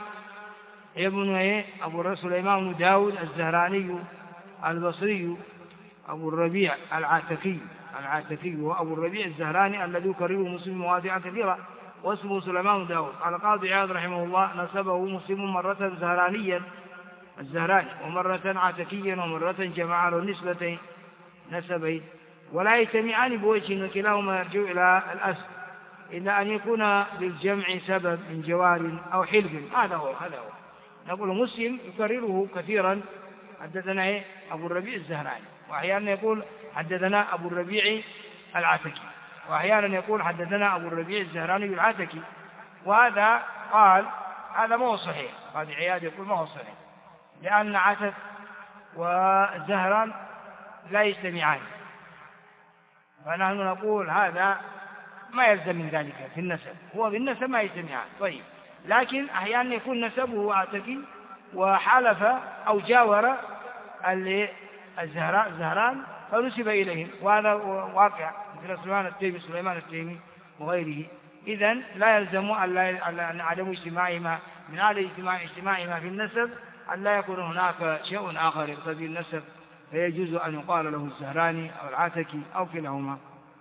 سليمان بن داود الزهراني البصري. أبو الربيع العاتكي هو أبو الربيع الزهراني الذي يكرره مسلم مواضع كثيرة، واسمه سليمان بن داود. قال قاضي عياض رحمه الله: نسبه مسلم مرة زهرانيا الزهراني، ومرة عاتكيا، ومرة جمع له نسبتين نسبين، ولا يجتمعان بوجه، وكلاهما يرجع إلى الأصل، إلا أن يكون للجمع سبب من جوار أو حلف. هذا هو. نقول مسلم يكرره كثيرا حدثنا أبو الربيع الزهراني، وأحيانا يقول حدثنا أبو الربيع العاتكي، وأحيانا يقول حدثنا أبو الربيع الزهراني العاتكي. وهذا قال هذا ما هو صحيح، قاضي عياض يقول ما هو صحيح، لأن عتك وزهران لا يجتمعان، فنحن نقول هذا ما يلزم من ذلك في النسب، هو بالنسب ما يجتمعان. طيب، لكن أحيانا يكون نسبه عاتكي وحالف أو جاور الزهران فنسب إليهم، وهذا واقع مثل سليمان التيمي وغيره. إذن لا يلزم أن عدم اجتماعهما من هذا اجتماعهما في النسب أن لا يكون هناك شيء آخر يقتضي النسب، فيجوز أن يقال له الزهراني أو العاتكي أو كلاهما.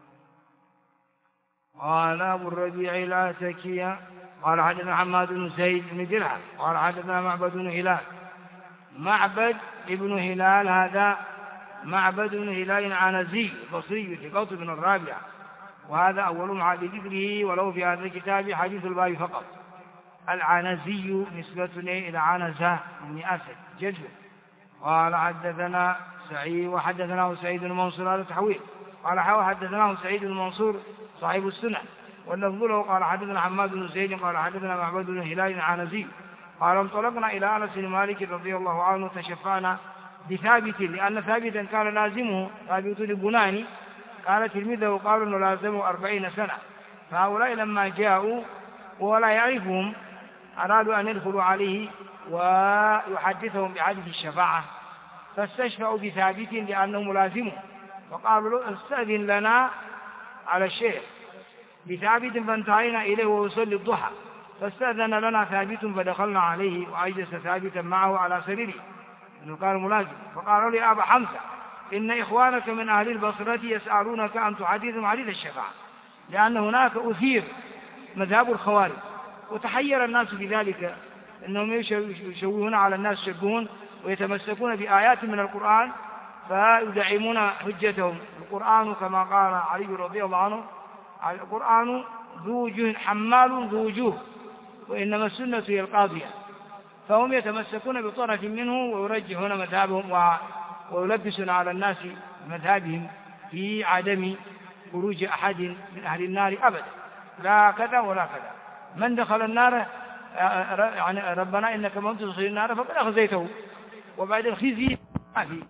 قال أبو الربيع العاتكي قال حدثنا حماد بن زيد بن درهم قال حدثنا معبد بن هلال. معبد بن هلال هذا معبد بن هلال عنزي بصري في قوط بن الرابع، وهذا أول مع ذكره، ولو في هذا الكتاب حديث الباب فقط. العنزي نسبة إلى عنزة بن أسد جده. قال حدثنا سعيد وحدثناه سعيد بن منصور هذا تحويل. قال حدثناه سعيد بن منصور صاحب السنة، واللفظ له قال حدثنا حماد بن زيد قال حدثنا معبد بن هلال عنزي قال انطلقنا إلى أنس بن مالك رضي الله عنه تشفعنا بثابت، لأن ثابتا كان لازمه ثابت البناني، قال تلميذه وقالوا أنه لازمه 40 سنة. فهؤلاء لما جاءوا ولا يعرفهم أرادوا أن يدخلوا عليه ويحدثهم بحديث الشفاعة، فاستشفعوا بثابت لأنه ملازمه، فقالوا له استأذن لنا على الشيخ بثابت، فانتهينا إليه ويصلي الضحى، فاستأذن لنا ثابت فدخلنا عليه وأجلس ثابتا معه على سريره إنه كان ملازم. فقالوا لي أبا حمزة إن إخوانك من أهل البصرة يسألونك أن تحدثهم حديث الشفاعة، لأن هناك أثير مذهب الخوارج، وتحير الناس بذلك، إنهم يشوهون على الناس شبهون ويتمسكون بآيات من القرآن فيدعمون حجتهم. القرآن كما قال علي رضي الله عنه القرآن ذو وجوه حمال ذو وجوه، وإنما السنة هي القاضية، فهم يتمسكون بطرف منه ويرجحون مذهبهم ويلبسون على الناس مذهبهم في عدم خروج أحد من أهل النار أبدا، لا كذا ولا كذا. من دخل النار يعني ربنا إنك من تدخل النار فقد أخزيته، وبعد الخزي ما فيه.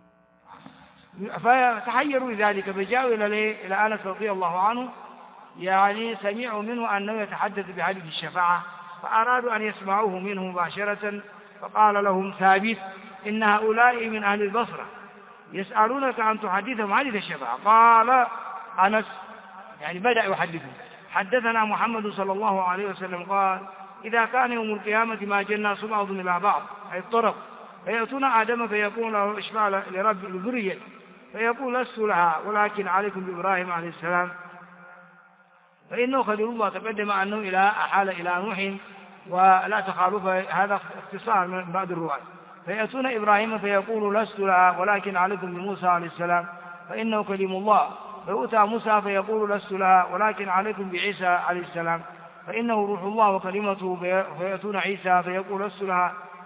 فتحيروا ذلك فجاءوا إلى أنس رضي الله عنه، يعني سمعوا منه أنه يتحدث بحديث الشفاعة، فأرادوا أن يسمعوه منه مباشرة، فقال لهم ثابت إن هؤلاء من أهل البصرة يسألونك أن تحدثهم حديث الشفاعة. قال أنس يعني بدأ يحدثه حدثنا محمد صلى الله عليه وسلم قال إذا كان يوم القيامة ما جنى بعضهم إلى بعض أي الطرق، فيأتون آدم فيقول له اشفع لرب الذرية، فيقول لست لها ولكن عليكم بإبراهيم عليه السلام، فإنه خليل الله تقدم أنه أحال إلى نوح ولا تخالف، هذا اختصار من بعض الرواة. فيأتون إبراهيم فيقول لست لها ولكن عليكم بموسى عليه السلام فإنه كليم الله، فيؤتى موسى فيقول لست لها ولكن عليكم بعيسى عليه السلام فإنه روح الله وكلمته، فيأتون عيسى فيقول لست لها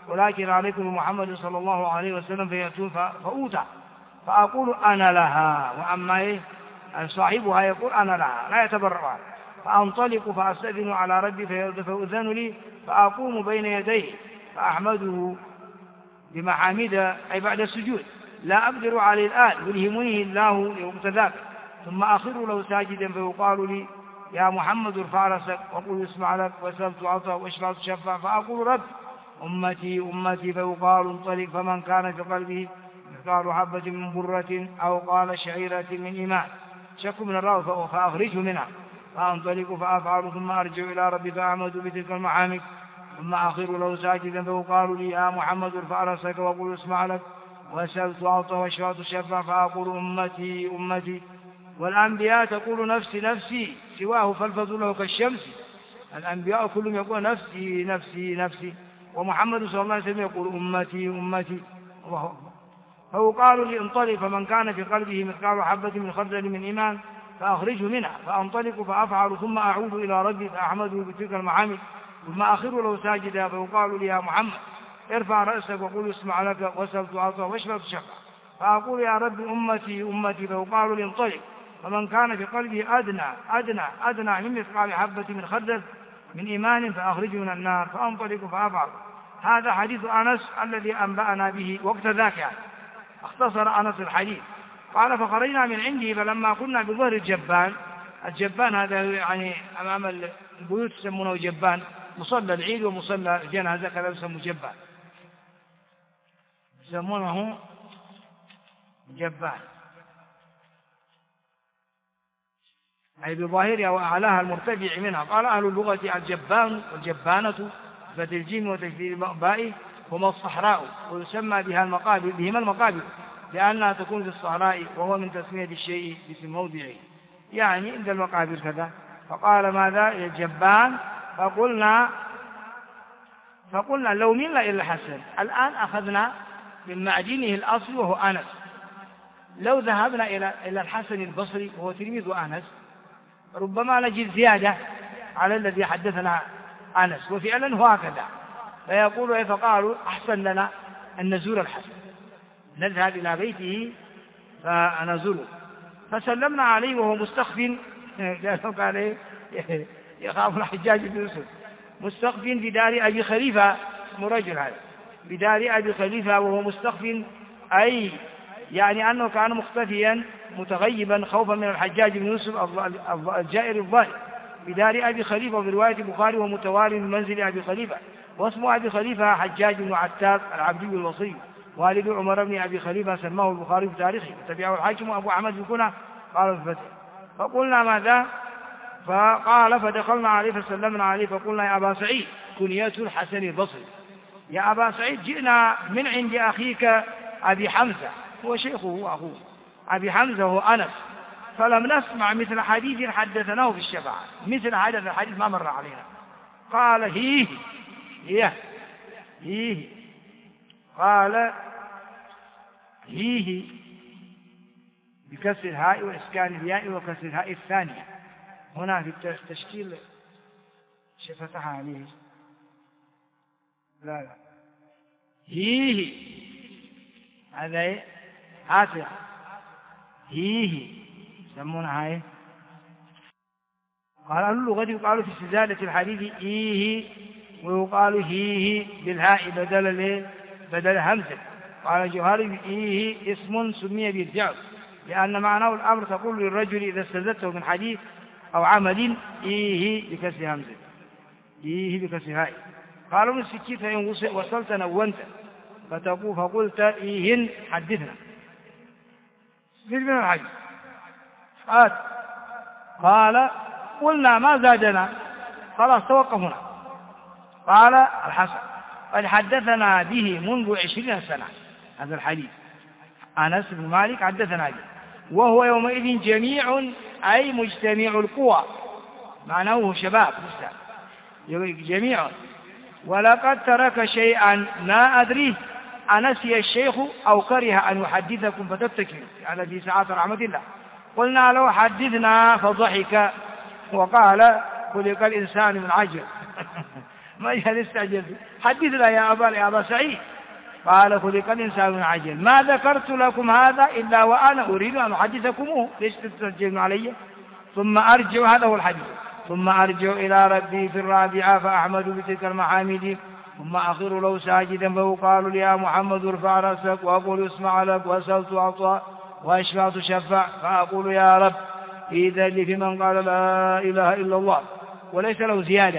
ولكن عليكم محمد صلى الله عليه وسلم فيأتون فأوتى فأقول أنا لها، وأما صاحبها يقول أنا لها لا يتبرع. فأنطلق فأستأذن على ربي فيؤذن لي فأقوم بين يديه فأحمده بمحامد أي بعد السجود لا أقدر عليه الآن يلهمني الله لوقت ذاك، ثم أخر له ساجدا فيقال لي يا محمد ارفع رأسك وقل اسمع لك وسلت عطا واشفع تشفع، فأقول رب أمتي أمتي فيقال انطلق، فمن كان في قلبه مثقال حبة من برة أو قال شعيرة من إيمان شك من الراوي فأخرجه منها، فأنطلق فأفعل ثم أرجع إلى ربي فأحمد بتلك المحامد، ثم أخر له ساجدا فيقال لي يا محمد ارفع رأسك وقل اسمع لك وسلت عطا واشفع تشفع، فأقول أمتي أمتي. والأنبياء تقول نفسي نفسي سواه فالفضل له كالشمس، الأنبياء كلهم يقول نفسي نفسي نفسي، ومحمد صلى الله عليه وسلم يقول أمتي أمتي. الله أكبر. فيقال لي انطلق، فمن كان في قلبه مثقال حبة من خردل من إيمان فأخرجه منها، فأنطلق فأفعل ثم أعود إلى ربي فأحمده بتلك المحامد، ثم أخر له ساجدا فيقال لي يا محمد ارفع رأسك وقل اسمع لك وسل تعطى واشفع تشفع، فأقول يا رب أمتي أمتي، فيقال لي انطلق، فمن كان في قلبه أدنى من مثقال حبة من خردل من إيمان فأخرجه من النار، فأنطلق فأفعل. هذا حديث أنس الذي أنبأنا به وقت ذاك، يعني اختصر أنس الحديث. قال فخرجنا من عنده فلما كنا بظهر الجبان هذا يعني أمام البيوت يسمونه جبان، مصلى العيد ومصلى الجنازة كذا يسمونه جبان، يسمونه جبان أي بظاهرها وأعلاها المرتفع منها. قال أهل اللغة الجبان والجبانة بفتح الجيم وتشديد الباء هما الصحراء، ويسمى بهما المقابر لأنها تكون في الصحراء، وهو من تسمية الشيء باسم موضعه يعني عند المقابر كذا. فقال ماذا الجبان؟ فقلنا لو ملنا إلى الحسن الآن أخذنا من معدنه الأصل وهو أنس، لو ذهبنا إلى الحسن البصري وهو تلميذ أنس ربما نجد زيادة على الذي حدثنا أنس، وفعلا هو هكذا. فيقول فقالوا أحسن لنا أن نزور الحسن، نذهب إلى بيته فنزوره، فسلمنا عليه وهو مستخف قال يخاف الحجاج بن يوسف مستخف بدار أبي خليفة، اسمه رجل هذا بدار أبي خليفة وهو مستخف، أي يعني أنه كان مختفيا متغيبا خوفا من الحجاج بن يوسف الجائر الظالم بدار أبي خليفة، وفي رواية البخاري ومتوالي من منزل أبي خليفة، واسم أبي خليفة حجاج بن عتاب العبدي الوصي والد عمر بن أبي خليفة، سماه البخاري في تاريخه وتبعه الحاكم أبو أحمد في الكنى قال في الفتح. فقلنا ماذا؟ فقال فدخلنا عليه فسلمنا عليه فقلنا يا أبا سعيد كنيته الحسن البصري، يا أبا سعيد جئنا من عند أخيك أبي حمزة، هو شيخه وأخوه أبي حمزة هو أنس، فلم نسمع مثل حديث حدثناه في الشفاعة، مثل هذا الحديث ما مر علينا. قال هيه قال هيه بكسر الهاء وإسكان الياء وكسر الهاء الثانية، هنا في التشكيل شفتها عليه لا هيه هذا هاتها هيه يسمونها هاي. قال أهل اللغة يقال في استزادة الحديث إيه ويقال هيه بالهاء بدل همزة. قال الجوهري إيه اسم سمي بالجعل لأن معناه الأمر تقول للرجل إذا استزدته من حديث أو عمل إيه بكسر همزة إيه بكسر هاء. قالوا من السكيت فإن وصلت نونت فتقول فقلت إيهن حدثنا من الحديث قال قلنا ما زادنا خلاص توقف هنا. قال الحسن قد حدثنا به منذ 20 سنة هذا الحديث، أنس بن مالك حدثنا به وهو يومئذ جميع أي مجتمع القوى، معناه شباب لسه جميع، ولقد ترك شيئا ما أدريه أنسي الشيخ أو كره أن يحدثكم فتتكلوا على في ساعات رحمة الله. قلنا لو حدثنا فضحك وقال خلق الإنسان من عجل ما يستعجل حدثنا يا أبا سعيد. قال خلق الإنسان من عجل، ما ذكرت لكم هذا إلا وأنا أريد أن أحدثكموه، ليش تستعجلون علي؟ ثم أرجع، هذا هو الحديث، ثم أرجع إلى ربي في الرابعة فأحمد بتلك المحامد، ثم أخر له ساجدا فيقال لي يا محمد ارفع رأسك، وأقول اسمع لك، وسألت أعطى، وأشفعت شفع، فأقول يا رب إذا لي في من قال لا إله إلا الله وليس له زيادة.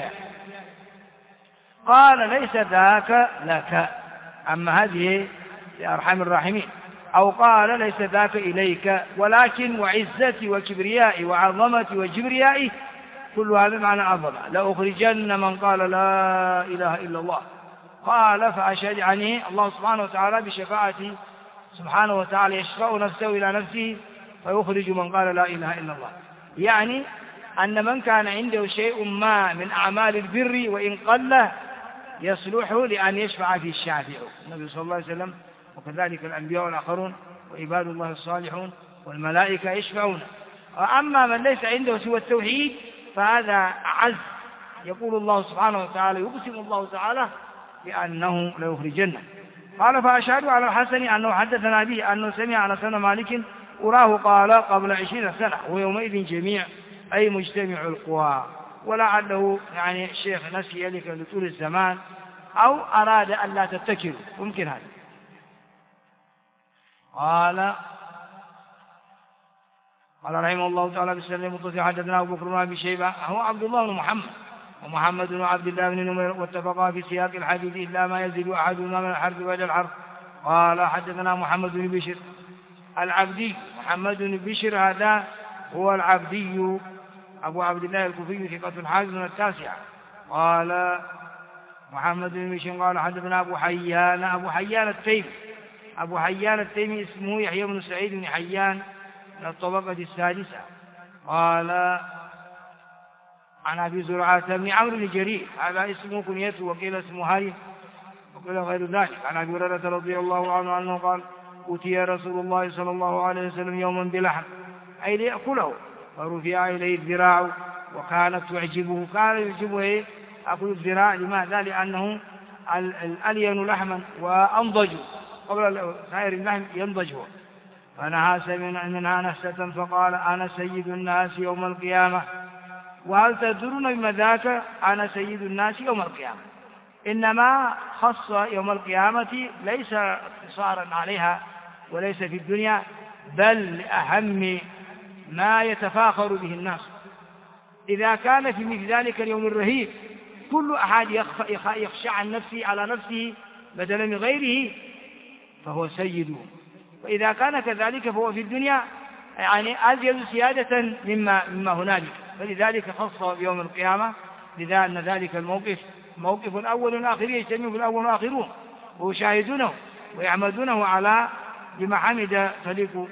قال ليس ذاك لك، أما هذه لأرحم الراحمين. أو قال ليس ذاك إليك، ولكن وعزتي وكبريائي وعظمتي وجبريائي، كل هذا معنى عظمة، لأخرجن من قال لا إله إلا الله. قال فأشهد يعني الله سبحانه وتعالى بشفاعته سبحانه وتعالى يشفع نفسه إلى نفسه فيخرج من قال لا إله إلا الله، يعني أن من كان عنده شيء ما من أعمال البر وإن قل يصلح لأن يشفع في الشافع، النبي صلى الله عليه وسلم، وكذلك الأنبياء الآخرون وعباد الله الصالحون والملائكة يشفعون. وأما من ليس عنده سوى التوحيد فهذا أعز، يقول الله سبحانه وتعالى، يقسم الله تعالى بأنه ليخرجنه. قال فأشهد على الحسن أنه حدثنا به أنه سمع أنس بن مالك أراه قال قبل 20 سنة، ويومئذ جميع أي مجتمع القوى، ولعله يعني الشيخ نسي ذلك لطول الزمان أو أراد أن لا تتكلوا، ممكن هذا. قال رحمه الله تعالى بسلم متصل حدثنا أبو بكر بن أبي شيبة هو عبد الله بن محمد ومحمد بن عبد الله بن نمير، واتفقا في سياق الحديث إلا ما يزيد أحدهما من الحرف بعد الحرف. قال حدثنا محمد بن بشر العبدي، محمد بن بشر هذا هو العبدي أبو عبد الله الكوفي ثقة حافظ من التاسعة. قال محمد بن بشر قال حدثنا أبو حيان التيمي اسمه يحيى بن سعيد بن حيان من الطبقة السادسة. قال عن أبي زرعة بن عمرو بن جرير، هذا اسمه كنيته، وقيل اسمه هاري وقيل غير ذلك. عن أبي هريرة رضي الله عنه أنه قال أتي رسول الله صلى الله عليه وسلم يوما بلحم أي ليأكله، فرفع إليه الذراع وكانت تعجبه، كان يعجبه أكل الذراع. لماذا؟ لأنه الألين لحما وأنضج قبل سائر اللحم ينضجه. فنهاس منها نهسة فقال أنا سيد الناس يوم القيامة. وهل تدرون بما ذاك؟ أنا سيد الناس يوم القيامة، إنما خص يوم القيامة ليس اقتصارا عليها وليس في الدنيا، بل لأهم ما يتفاخر به الناس. إذا كان في مثل ذلك اليوم الرهيب كل أحد يخشى عن نفسه على نفسه بدلا من غيره فهو سيده، وإذا كان كذلك فهو في الدنيا يعني أزيد سيادة مما هنالك. فلذلك خص بيوم القيامة، لذا أن ذلك الموقف موقف الأول والآخر يجتمع في الأول والآخرون ويشاهدونه ويعمدونه على بمحامد تليق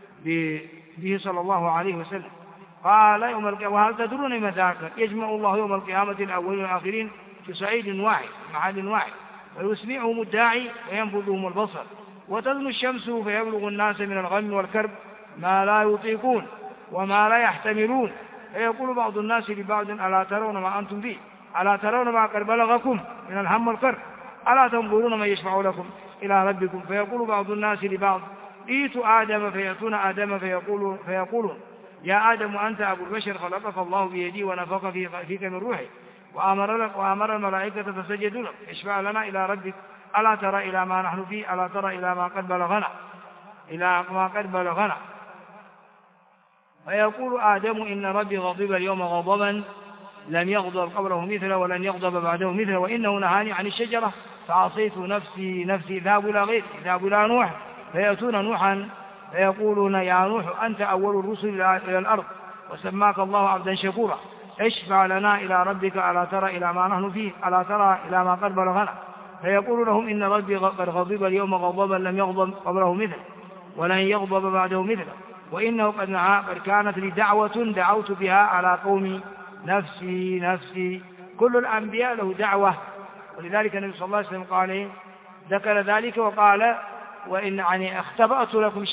به صلى الله عليه وسلم. قال يوم القيامة وهل تدرون ما ذاك؟ يجمع الله يوم القيامة الأولين والآخرين في صعيد واحد محل واحد، ويسمعهم الداعي وينفذهم البصر، وتدنو الشمس فيبلغ الناس من الغم والكرب ما لا يطيقون وما لا يحتملون، فيقول بعض الناس لبعض ألا ترون ما أنتم فيه؟ ألا ترون ما قد بلغكم من الهم والكرب؟ ألا تنظرون من يشفع لكم إلى ربكم؟ فيقول بعض الناس لبعض ائت آدم، فيأتون آدم فيقولون يا آدم أنت أبو البشر، خلقك الله بيدي ونفخ فيك من روحي وأمر الملائكة فسجدوا لك، اشفع لنا إلى ربك، ألا ترى إلى ما نحن فيه؟ ألا ترى إلى ما قد بلغنا فيقول آدم إن ربي غضب اليوم غضبا لم يغضب قبله مثله ولن يغضب بعده مثله، وإنه نهاني عن الشجرة فعصيت نفسي اذهبوا إلى غيري، اذهبوا إلى نوح، فيأتون نوحا فيقولون يا نوح أنت أول الرسل إلى الأرض وسماك الله عبدا شكورا، اشفع لنا إلى ربك، ألا ترى إلى ما نحن فيه؟ ألا ترى إلى ما قد بلغنا؟ فيقول لهم إن ربي قد غضب اليوم غضبا لم يغضب قبله مثله ولن يغضب بعده مثله، وإنه قد كانت لي دعوة دعوت بها على قومي نفسي نفسي. كل الأنبياء له دعوة، ولذلك النبي صلى الله عليه وسلم قال ذكر ذلك وقال وإن يعني اختبأت لكم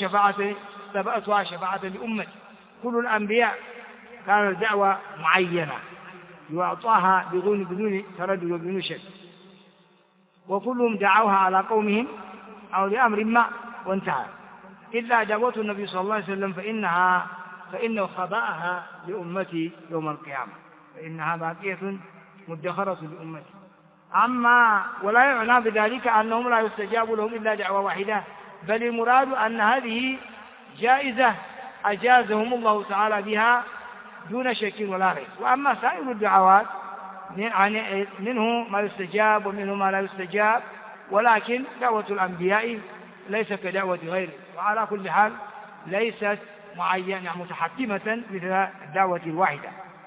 شفاعة لأمتي. كل الأنبياء كانت دعوة معينة يعطاها بدون تردد وبدون شك، وكلهم دعوها على قومهم أو لأمر ما وانتهى، إلا أجابته النبي صلى الله عليه وسلم فإنه خبأها لأمتي يوم القيامة، فإنها باقية مدخرة لأمتي. أما ولا يعنى بذلك أنهم لا يستجاب لهم إلا دعوة واحدة، بل المراد أن هذه جائزة أجازهم الله تعالى بها دون شك ولا ريب. وأما سائر الدعوات منه ما يستجاب ومنه ما لا يستجاب، ولكن دعوة الأنبياء ليس كدعوة غيره، وعلى كل حال ليست معينة متحكمة مثل الدعوة الواحدة.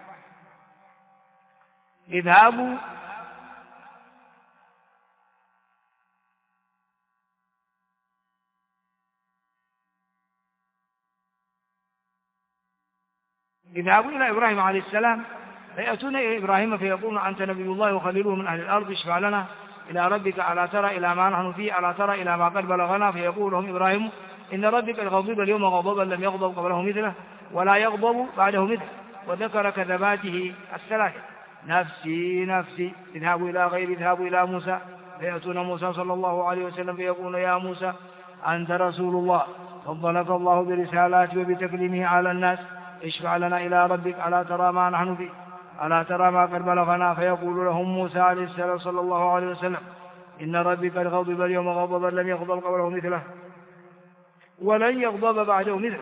اذهبوا إلى إبراهيم عليه السلام فيأتون إلى إبراهيم فيقولون أنت نبي الله وخليله من أهل الأرض، اشفع لنا إلى ربك ألا ترى إلى ما نحن فيه، ألا ترى إلى ما قد بلغنا. فيقول لهم إبراهيم إن ربك الغضب اليوم غضبا لم يغضب قبله مثله ولا يغضب بعده مثله، وذكر كذباته الثلاثة: نفسي نفسي. اذهبوا إلى موسى فيأتون موسى صلى الله عليه وسلم فيقولون يا موسى أنت رسول الله فضلك الله برسالاته وبتكليمه على الناس، اشفع لنا إلى ربك ألا ترى ما نحن فيه، ألا ترى ما قد بلغنا. فيقول لهم موسى عليه السلام صلى الله عليه وسلم إن ربك الغضب اليوم غضبا لم يغضب قبله مثله ولن يغضب بعده مثله،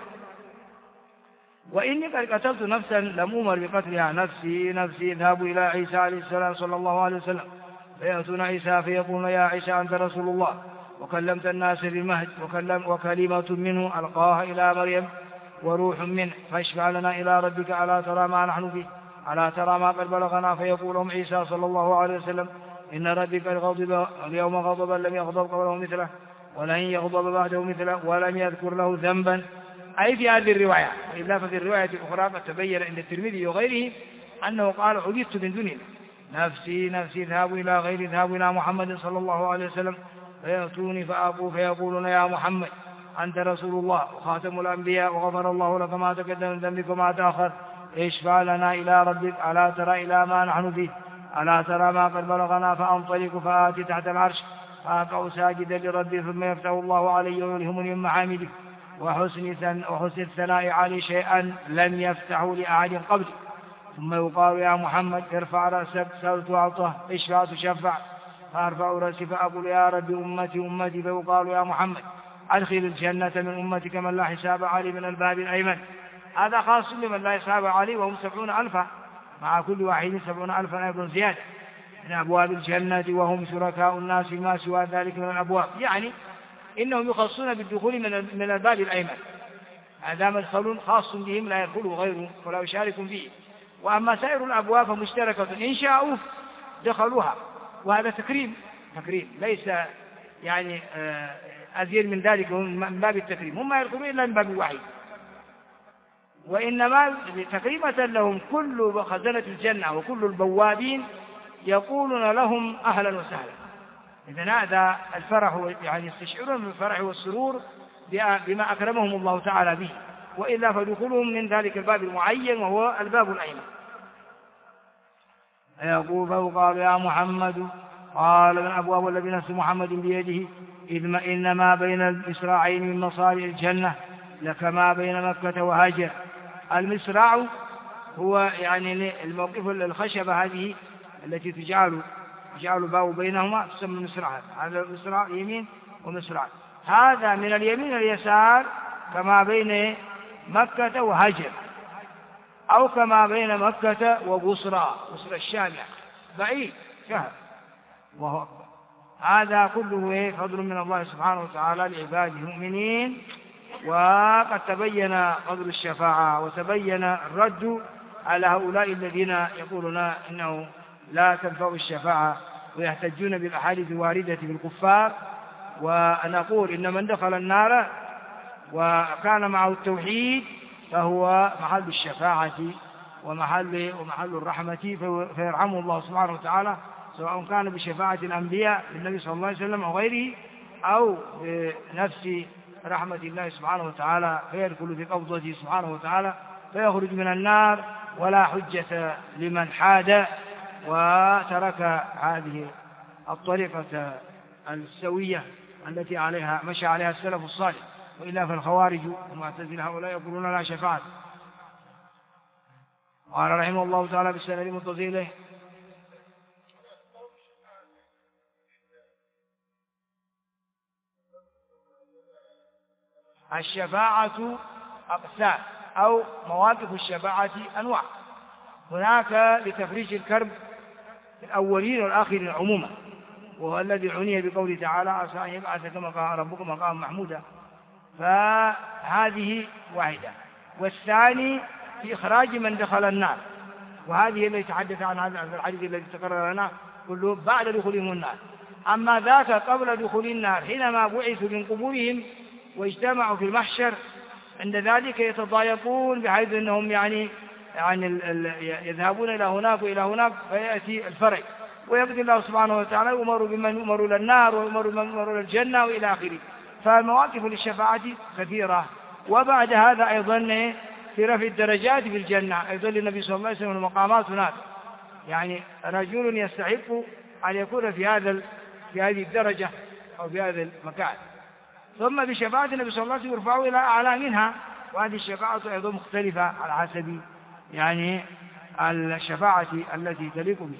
وإني قد قتلت نفسا لم أمر بقتلها، نفسي نفسي. اذهبوا إلى عيسى عليه السلام صلى الله عليه وسلم فيأتون عيسى فيقولون يا عيسى أنت رسول الله وكلمت الناس بالمهد وكلمة منه ألقاها إلى مريم وروح منه، فاشفع لنا إلى ربك ألا ترى ما نحن فيه، ألا ترى ما قد بلغنا. فيقول لهم عيسى صلى الله عليه وسلم إن ربك الغضب اليوم غضبا لم يغضب قبله مثله ولن يغضب بعده مثله ولم يذكر له ذنبا، أي في هذه الرواية. وإلا ففي الرواية الأخرى قد تبين عند الترمذي وغيره أنه قال عبدت من دونه نفسي نفسي. اذهبوا إلى محمد صلى الله عليه وسلم فيأتوني فأبوا فيقولون يا محمد أنت رسول الله وخاتم الأنبياء وغفر الله لك ما تقدم من ذنبك وما تأخر، اشفع لنا إلى ربك ألا ترى إلى ما نحن فيه، ألا ترى ما قد بلغنا. فأنطلق فآتي تحت العرش فأقع ساجدا لربي ثم يفتح الله علي ويلهمني من محامده وحسن الثناء علي شيئا لم يفتحوا لأحد قبلي، ثم يقال يا محمد ارفع رأسك سأل تعطه اشفع تشفع، فأرفع رأسي فأقول يا رب أمتي فيقال يا محمد أدخل الجنة من أمتك من لا حساب عليه من الباب الأيمن. هذا خاص بمن لا حساب عليه وهم 70,000 مع كل واحد 70,000 أيضا زيادة من أبواب الجنة، وهم شركاء الناس ما سوى ذلك من الأبواب، يعني إنهم يخصون بالدخول من الباب الأيمن، هذا مدخل خاص بهم لا يدخله غيره ولا يشارك فيه. وأما سائر الأبواب فمشتركة إن شاءوا دخلوها، وهذا تكريم ليس يعني أزيد من ذلك من باب التكريم، هم يدخلون إلا من باب واحد، وإنما تكريمة لهم كل خزنة الجنة وكل البوابين يقولون لهم أهلا وسهلا. إذن هذا الفرح، يعني يستشعرون بالفرح والسرور بما أكرمهم الله تعالى به، وإلا فدخولهم من ذلك الباب المعين وهو الباب الأيمن. يقول فقال يا محمد قال من أبواب الذي نفس محمد بيده إنما بين المصراعين من مصارع الجنة لكما بين مكة وهاجر. المصراع هو يعني الموقف الخشبة هذه التي تجعل باو بينهما تسمى مصراع، هذا مصراع يمين ومصراع، هذا من اليمين اليسار كما بين مكة وهاجر، أو كما بين مكة وبصرى الشام، بعيد شهر الله أكبر. هذا كله فضل من الله سبحانه وتعالى لعباده المؤمنين. وقد تبين فضل الشفاعة وتبين الرد على هؤلاء الذين يقولون إنه لا تنفع الشفاعة ويحتجون بالأحاديث الواردة بالكفار. ونقول إن من دخل النار وكان معه التوحيد فهو محل الشفاعة ومحل الرحمة، فيرحمه الله سبحانه وتعالى، سواء كان بشفاعة الأنبياء للنبي صلى الله عليه وسلم أو غيره، أو بنفس رحمة الله سبحانه وتعالى فيدخل في قبضته سبحانه وتعالى فيخرج من النار، ولا حجة لمن حاد وترك هذه الطريقة السوية التي مشى عليها السلف الصالح. وإلا فالخوارج والمعتزلة هؤلاء يقولون لا شفاعة. قال رحمه الله تعالى بالسند المتصل إليه: الشفاعة أقسام أو مواقف الشفاعة أنواع. هناك لتفريج الكرب الأولين والآخرين عموما، وهو الذي عني بقوله تعالى: عسى أن يبعث كما قال ربكم مقاما محمودا، فهذه واحدة. والثاني في إخراج من دخل النار، وهذه التي تحدث عن هذا الحديث الذي تقرر لنا كله بعد دخولهم النار. أما ذاك قبل دخول النار حينما بعثوا من قبورهم واجتمعوا في المحشر، عند ذلك يتضايقون بحيث أنهم يعني يذهبون إلى هناك وإلى هناك، فيأتي الفرج ويقضي الله سبحانه وتعالى يؤمر بمن يؤمر إلى النار ويؤمر بمن يؤمر إلى الجنة وإلى آخره. فالمواقف للشفاعة كثيرة. وبعد هذا أيضا في رفع الدرجات في الجنة أيضا للنبي صلى الله عليه وسلم المقامات هناك، يعني رجل يستحق أن يكون في هذه الدرجة أو في هذا المكان. ثم بشفاعة النبي صلى الله عليه وسلم يرفعوا إلى أعلى منها، وهذه الشفاعة أيضا مختلفة على حسب يعني الشفاعة التي تليق به.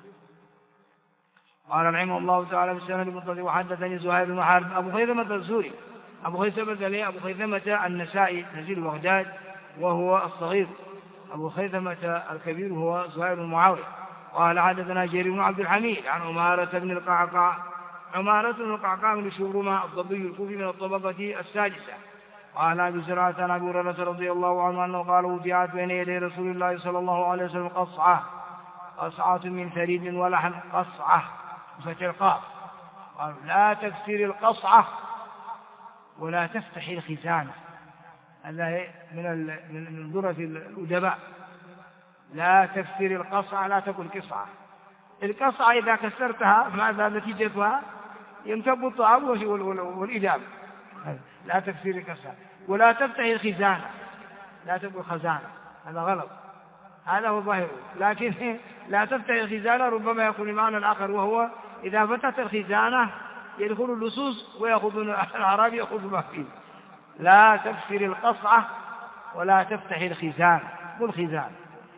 قال رحمه الله تعالى بالسند المتصل: وحدثني زهير بن حرب أبو خيثمة الزهري أبو خيثمة النسائي نزيل بغداد وهو الصغير، أبو خيثمة الكبير هو زهير بن معاوية. قال حدثنا جرير بن عبد الحميد عن عمارة بن القعقاع من شبرمة الضبي الكوفي من الطبقة السادسة. قال أبي زرعة عن أبي هريرة رضي الله عنه أنه قال: وضعت بين يدي رسول الله صلى الله عليه وسلم قصعة من ثريد ولحم، قصعة بفتح القاف. قال: لا تكسر القصعة ولا تفتح الخزانة. هذا من ذرة الأدباء. لا تكسر القصعة، لا تكن قصعة. القصعة إذا كسرتها ماذا نتيجتها؟ ينكب الطعام والإدام. لا تكسر القصعة ولا تفتح الخزانة، لا تكن خزانة، هذا غلط، هذا هو ظاهره. لكن لا تفتح الخزانة ربما يكون المعنى الآخر، وهو إذا فتحت الخزانة يدخل اللصوص ويأخذون الأعراب يأخذ ما فيه. لا تكسر القصعة ولا تفتح الخزانة، قل خزانة.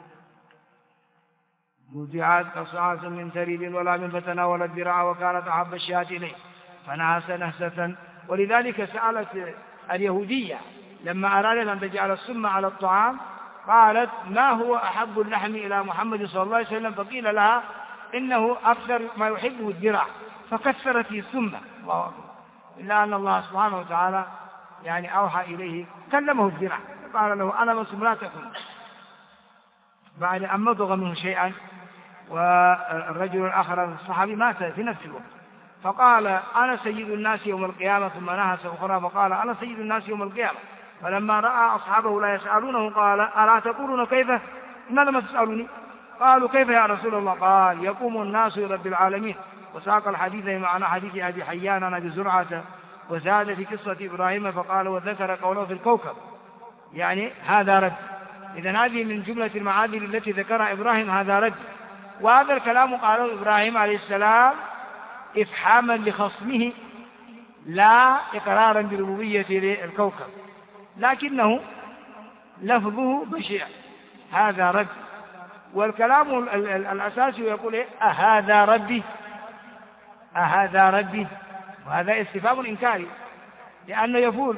وضعت قصعة من ثريد ولحم فتناول الذراع وكانت أحب الشاة إليه فنهس نهسة. ولذلك سألت اليهودية لما أرادت أن تجعل السم على الطعام، قالت: ما هو أحب اللحم إلى محمد صلى الله عليه وسلم؟ فقيل لها: إنه أكثر ما يحبه الذراع، فكثرت فيه السم. الله أكبر. إلا أن الله سبحانه وتعالى يعني أوحى إليه، كلمه الذراع، قال له: أنا مسلم لا تكن. بعد أن مضغ منه شيئا، والرجل الآخر الصحابي مات في نفس الوقت، فقال: أنا سيد الناس يوم القيامة. ثم نهس أخرى فقال: أنا سيد الناس يوم القيامة. فلما رأى أصحابه لا يسألونه قال: ألا تقولون كيف؟ ماذا ما تسألوني؟ قالوا: كيف يا رسول الله؟ قال: يقوم الناس لرب العالمين. وساق الحديث معنى حديث أبي حيان عن أبي زرعة، وزاد في قصة إبراهيم فقال: وذكر قوله في الكوكب، يعني هذا رد. إذن هذه من جملة المعاذير التي ذكرها إبراهيم، هذا رد. وهذا الكلام قاله إبراهيم عليه السلام إفحاما لخصمه، لا إقرارا بربوبية للكوكب، لكنه لفظه بشيع، هذا رد. والكلام الأساسي يقول: أهذا ربي، أهذا ربي، وهذا استفهام إنكاري، لأنه يفول،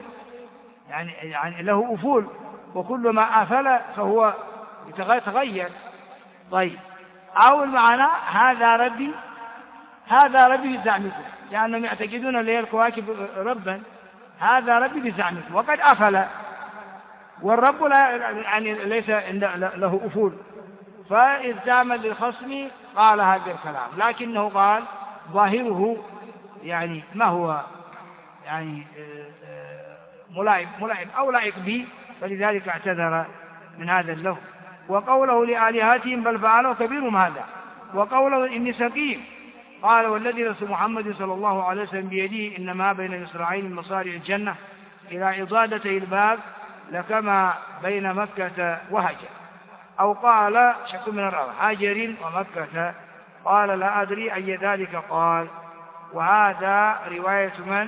يعني له أفول، وكل ما أفل فهو يتغير. طيب، أو المعنى هذا ربي، هذا ربي بزعمكم، لأنهم يعتقدون اللي هي الكواكب ربا، هذا ربي بزعمكم، وقد أفل، والرب لا يعني ليس له أفول، فإلزاما للخصم قال هذا الكلام، لكنه قال ظاهره يعني ما هو يعني ملائم أو لائق به، فلذلك اعتذر من هذا اللفظ. وقوله لآلهتهم بل فعلوا كبيرهم هذا، وقوله إني سقيم، قال: والذي نفس محمد صلى الله عليه وسلم بيده إنما بين مصراعين من مصارع الجنة إلى إضادتي الباب لكما بين مكة وهجر، أو قال شك من الراوي هاجر ومكة، قال لا أدري أي ذلك قال. وهذا رواية من؟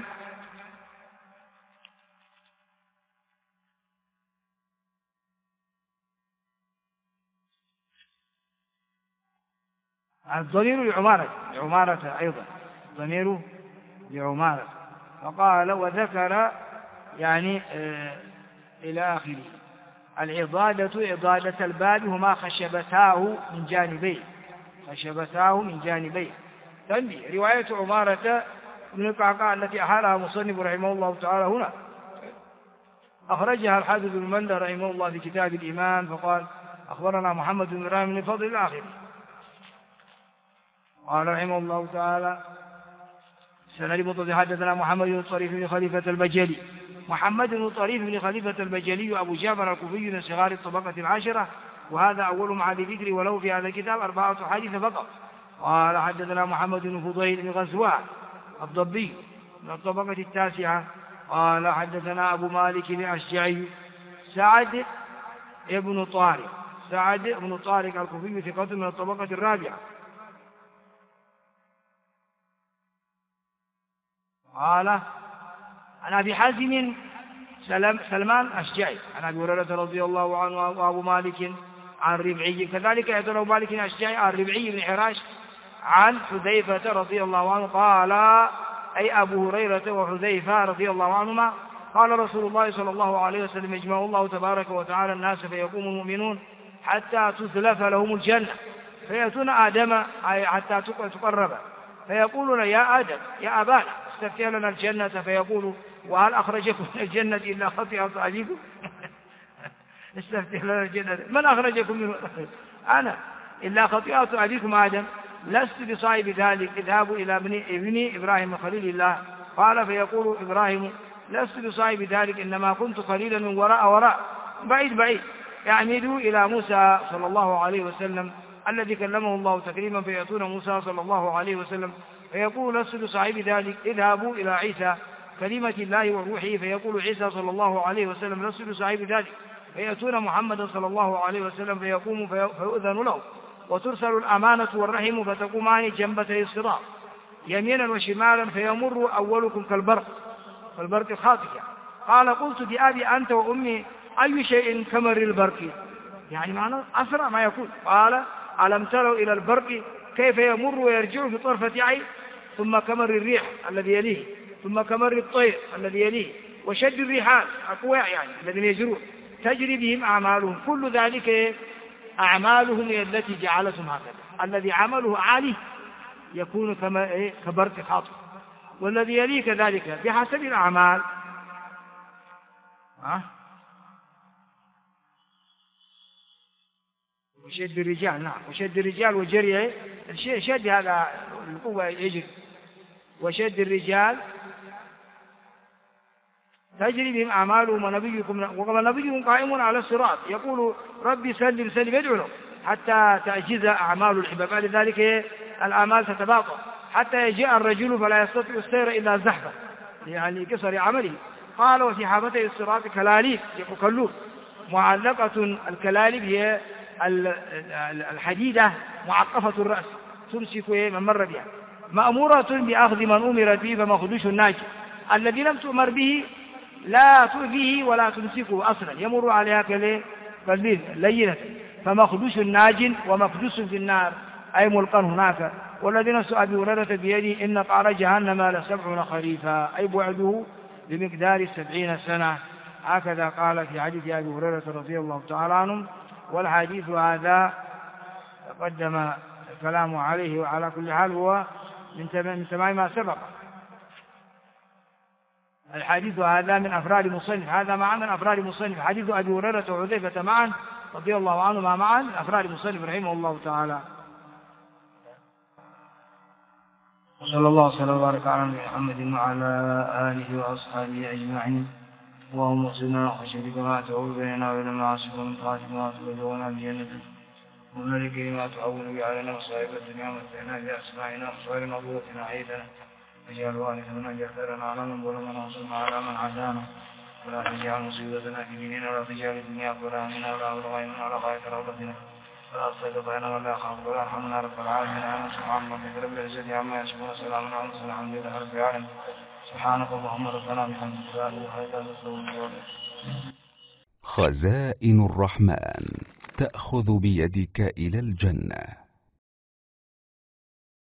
الضمير لعمارة أيضا، الضمير لعمارة. فقال وذكر يعني إلى آخره. العضادة إضادة الباب هما خشبتاه من جانبيه. تنبيه: رواية عمارة بن القعقاع التي أحالها مصنف رحمه الله تعالى هنا أخرجها الحافظ بن مندى رحمه الله في كتاب الإيمان، فقال أخبرنا محمد بن إبراهيم بن الفضل الآخر. قال رحمه الله تعالى سند متصل حدثنا محمد بن طريف بن خليفة البجلي. محمد بن طريف بن خليفة البجلي أبو جعفر الكوفي من صغار الطبقة العاشرة، وهذا أول معاد ذكر، وله في هذا الكتاب 4 حديث فقط. قال حدثنا محمد بن فضيل بن غزوان الضبي من الطبقة التاسعة. قال حدثنا أبو مالك الأشجعي سعد بن طارق الكوفي ثقة من الطبقة الرابعة. قال عن أبي حازم سلمان الأشجعي عن أبي هريرة رضي الله عنه وأبو مالك عن ربعي، كذلك يدل أبو مالك الأشجعي عن ربعي بن حراش عن حذيفة رضي الله عنه قال، أي أبو هريرة وحذيفة رضي الله عنهما، قال رسول الله صلى الله عليه وسلم: يجمع الله تبارك وتعالى الناس فيقوم المؤمنون حتى تزلف لهم الجنة، فيأتون آدم أي حتى تقرب، فيقولون يا آدم يا أبانا استفتح لنا الجنة، فيقول: وهل أخرجكم من الجنة إلا خطيئة أبيكم؟ استفتح لنا الجنة، من أخرجكم منه؟ أنا، إلا خطيئة أبيكم آدم، لست بصاحب ذلك، اذهبوا إلى ابن إبراهيم خليل الله. قال فيقول إبراهيم: لست بصاحب ذلك، إنما كنت خليلا من وراء بعيد، يعمد إلى موسى صلى الله عليه وسلم الذي كلمه الله تكريما، فيأتون موسى صلى الله عليه وسلم فيقول: لست بصاحب ذلك، اذهبوا إلى عيسى كلمة الله وروحه، فيقول عيسى صلى الله عليه وسلم: لست بصاحب ذلك، فيأتون محمد صلى الله عليه وسلم فيقوم فيؤذن له، وترسل الأمانة والرحم فتقومان جنبتي الصراط يمينا وشمالا، فيمر أولكم كالبرق الخاطئ. قال قلت بأبي أنت وأمي أي شيء كمر البرق، يعني معنى أسرع ما يكون. قال: ألم تروا إلى البرق كيف يمر ويرجع في طرفة عين، ثم كمر الريح الذي يليه، ثم كمر الطير الذي يليه، وشد الريحان أقوياء يعني الذين يجرون، تجري بهم أعمالهم، كل ذلك أعمالهم التي جعلتهم هكذا. الذي عمله عالي يكون كبرق خاطئ، والذي يليه كذلك بحسب الأعمال. وشد الرجال، نعم، وشد الرجال وجري شد هذا القوة يجري، وشد الرجال تجري بهم أعمالهم، ونبيكم قائم على الصراط يقول: ربي سلم يدعو له حتى تعجز أعمال العباد، بعد ذلك الأعمال تتباطأ حتى يجيء الرجل فلا يستطيع السير إلا زحفا، يعني كسر عمله. قال: وفي حافتي الصراط كلاليب يقلون، معلقة الكلاليب هي الحديدة معقفة الرأس تمسك من مر بها، مأمورة بأخذ من أمر به، فمخدوش الناجي، الذي لم تؤمر به لا تؤذيه ولا تمسكه أصلا، يمر عليها كالليل لينة، فمخدوش الناج ومخدوش في النار أي ملقا هناك. والذي نفس أبي هريرة بيده إن قعر جهنم ل70 خريفا، أي بعده بمقدار 70 سنة، هكذا قال في حديث أبي هريرة رضي الله تعالى عنه. والحديث هذا تقدم الكلام عليه، وعلى كل حال هو من تمام ما سبق. الحديث هذا من أفراد مصنف، هذا معا من أفراد مصنف، حديث أبي هريرة وحذيفة معا رضي الله عنهما معا من أفراد مصنف رحمه الله تعالى. وصلى الله وسلم وبارك على محمد وعلى آله وأصحابه أجمعين. اللهم اغفرنا وخشيتك ما تعول بيننا وبين المعاصي، ومن طاعتك ما تبلغنا بجنتك، ومن الذكر ما تعون به علينا مصائب الدنيا، ومتعنا بأسماعنا وأبصارنا وقوتنا أيدنا، واجعل الوارث منا، اجعل ثأرنا على من ظلمنا، وانصرنا على من عادانا، ولا تجعل مصيبتنا في ديننا ولا تجعل الدنيا أكبر همنا ولا مبلغ علمنا ولا غاية رغبتنا ولا تسلط علينا ولا خافك ولا ارحمنا رب العالمين. آمين. سبحان ربك رب العزة عما يصفون وسلام على المرسلين الحمد لله رب العالمين. سبحانك اللهم ربنا وبحمدك لا إله إلا أنت أستغفرك. خزائن الرحمن تأخذ بيدك إلى الجنة.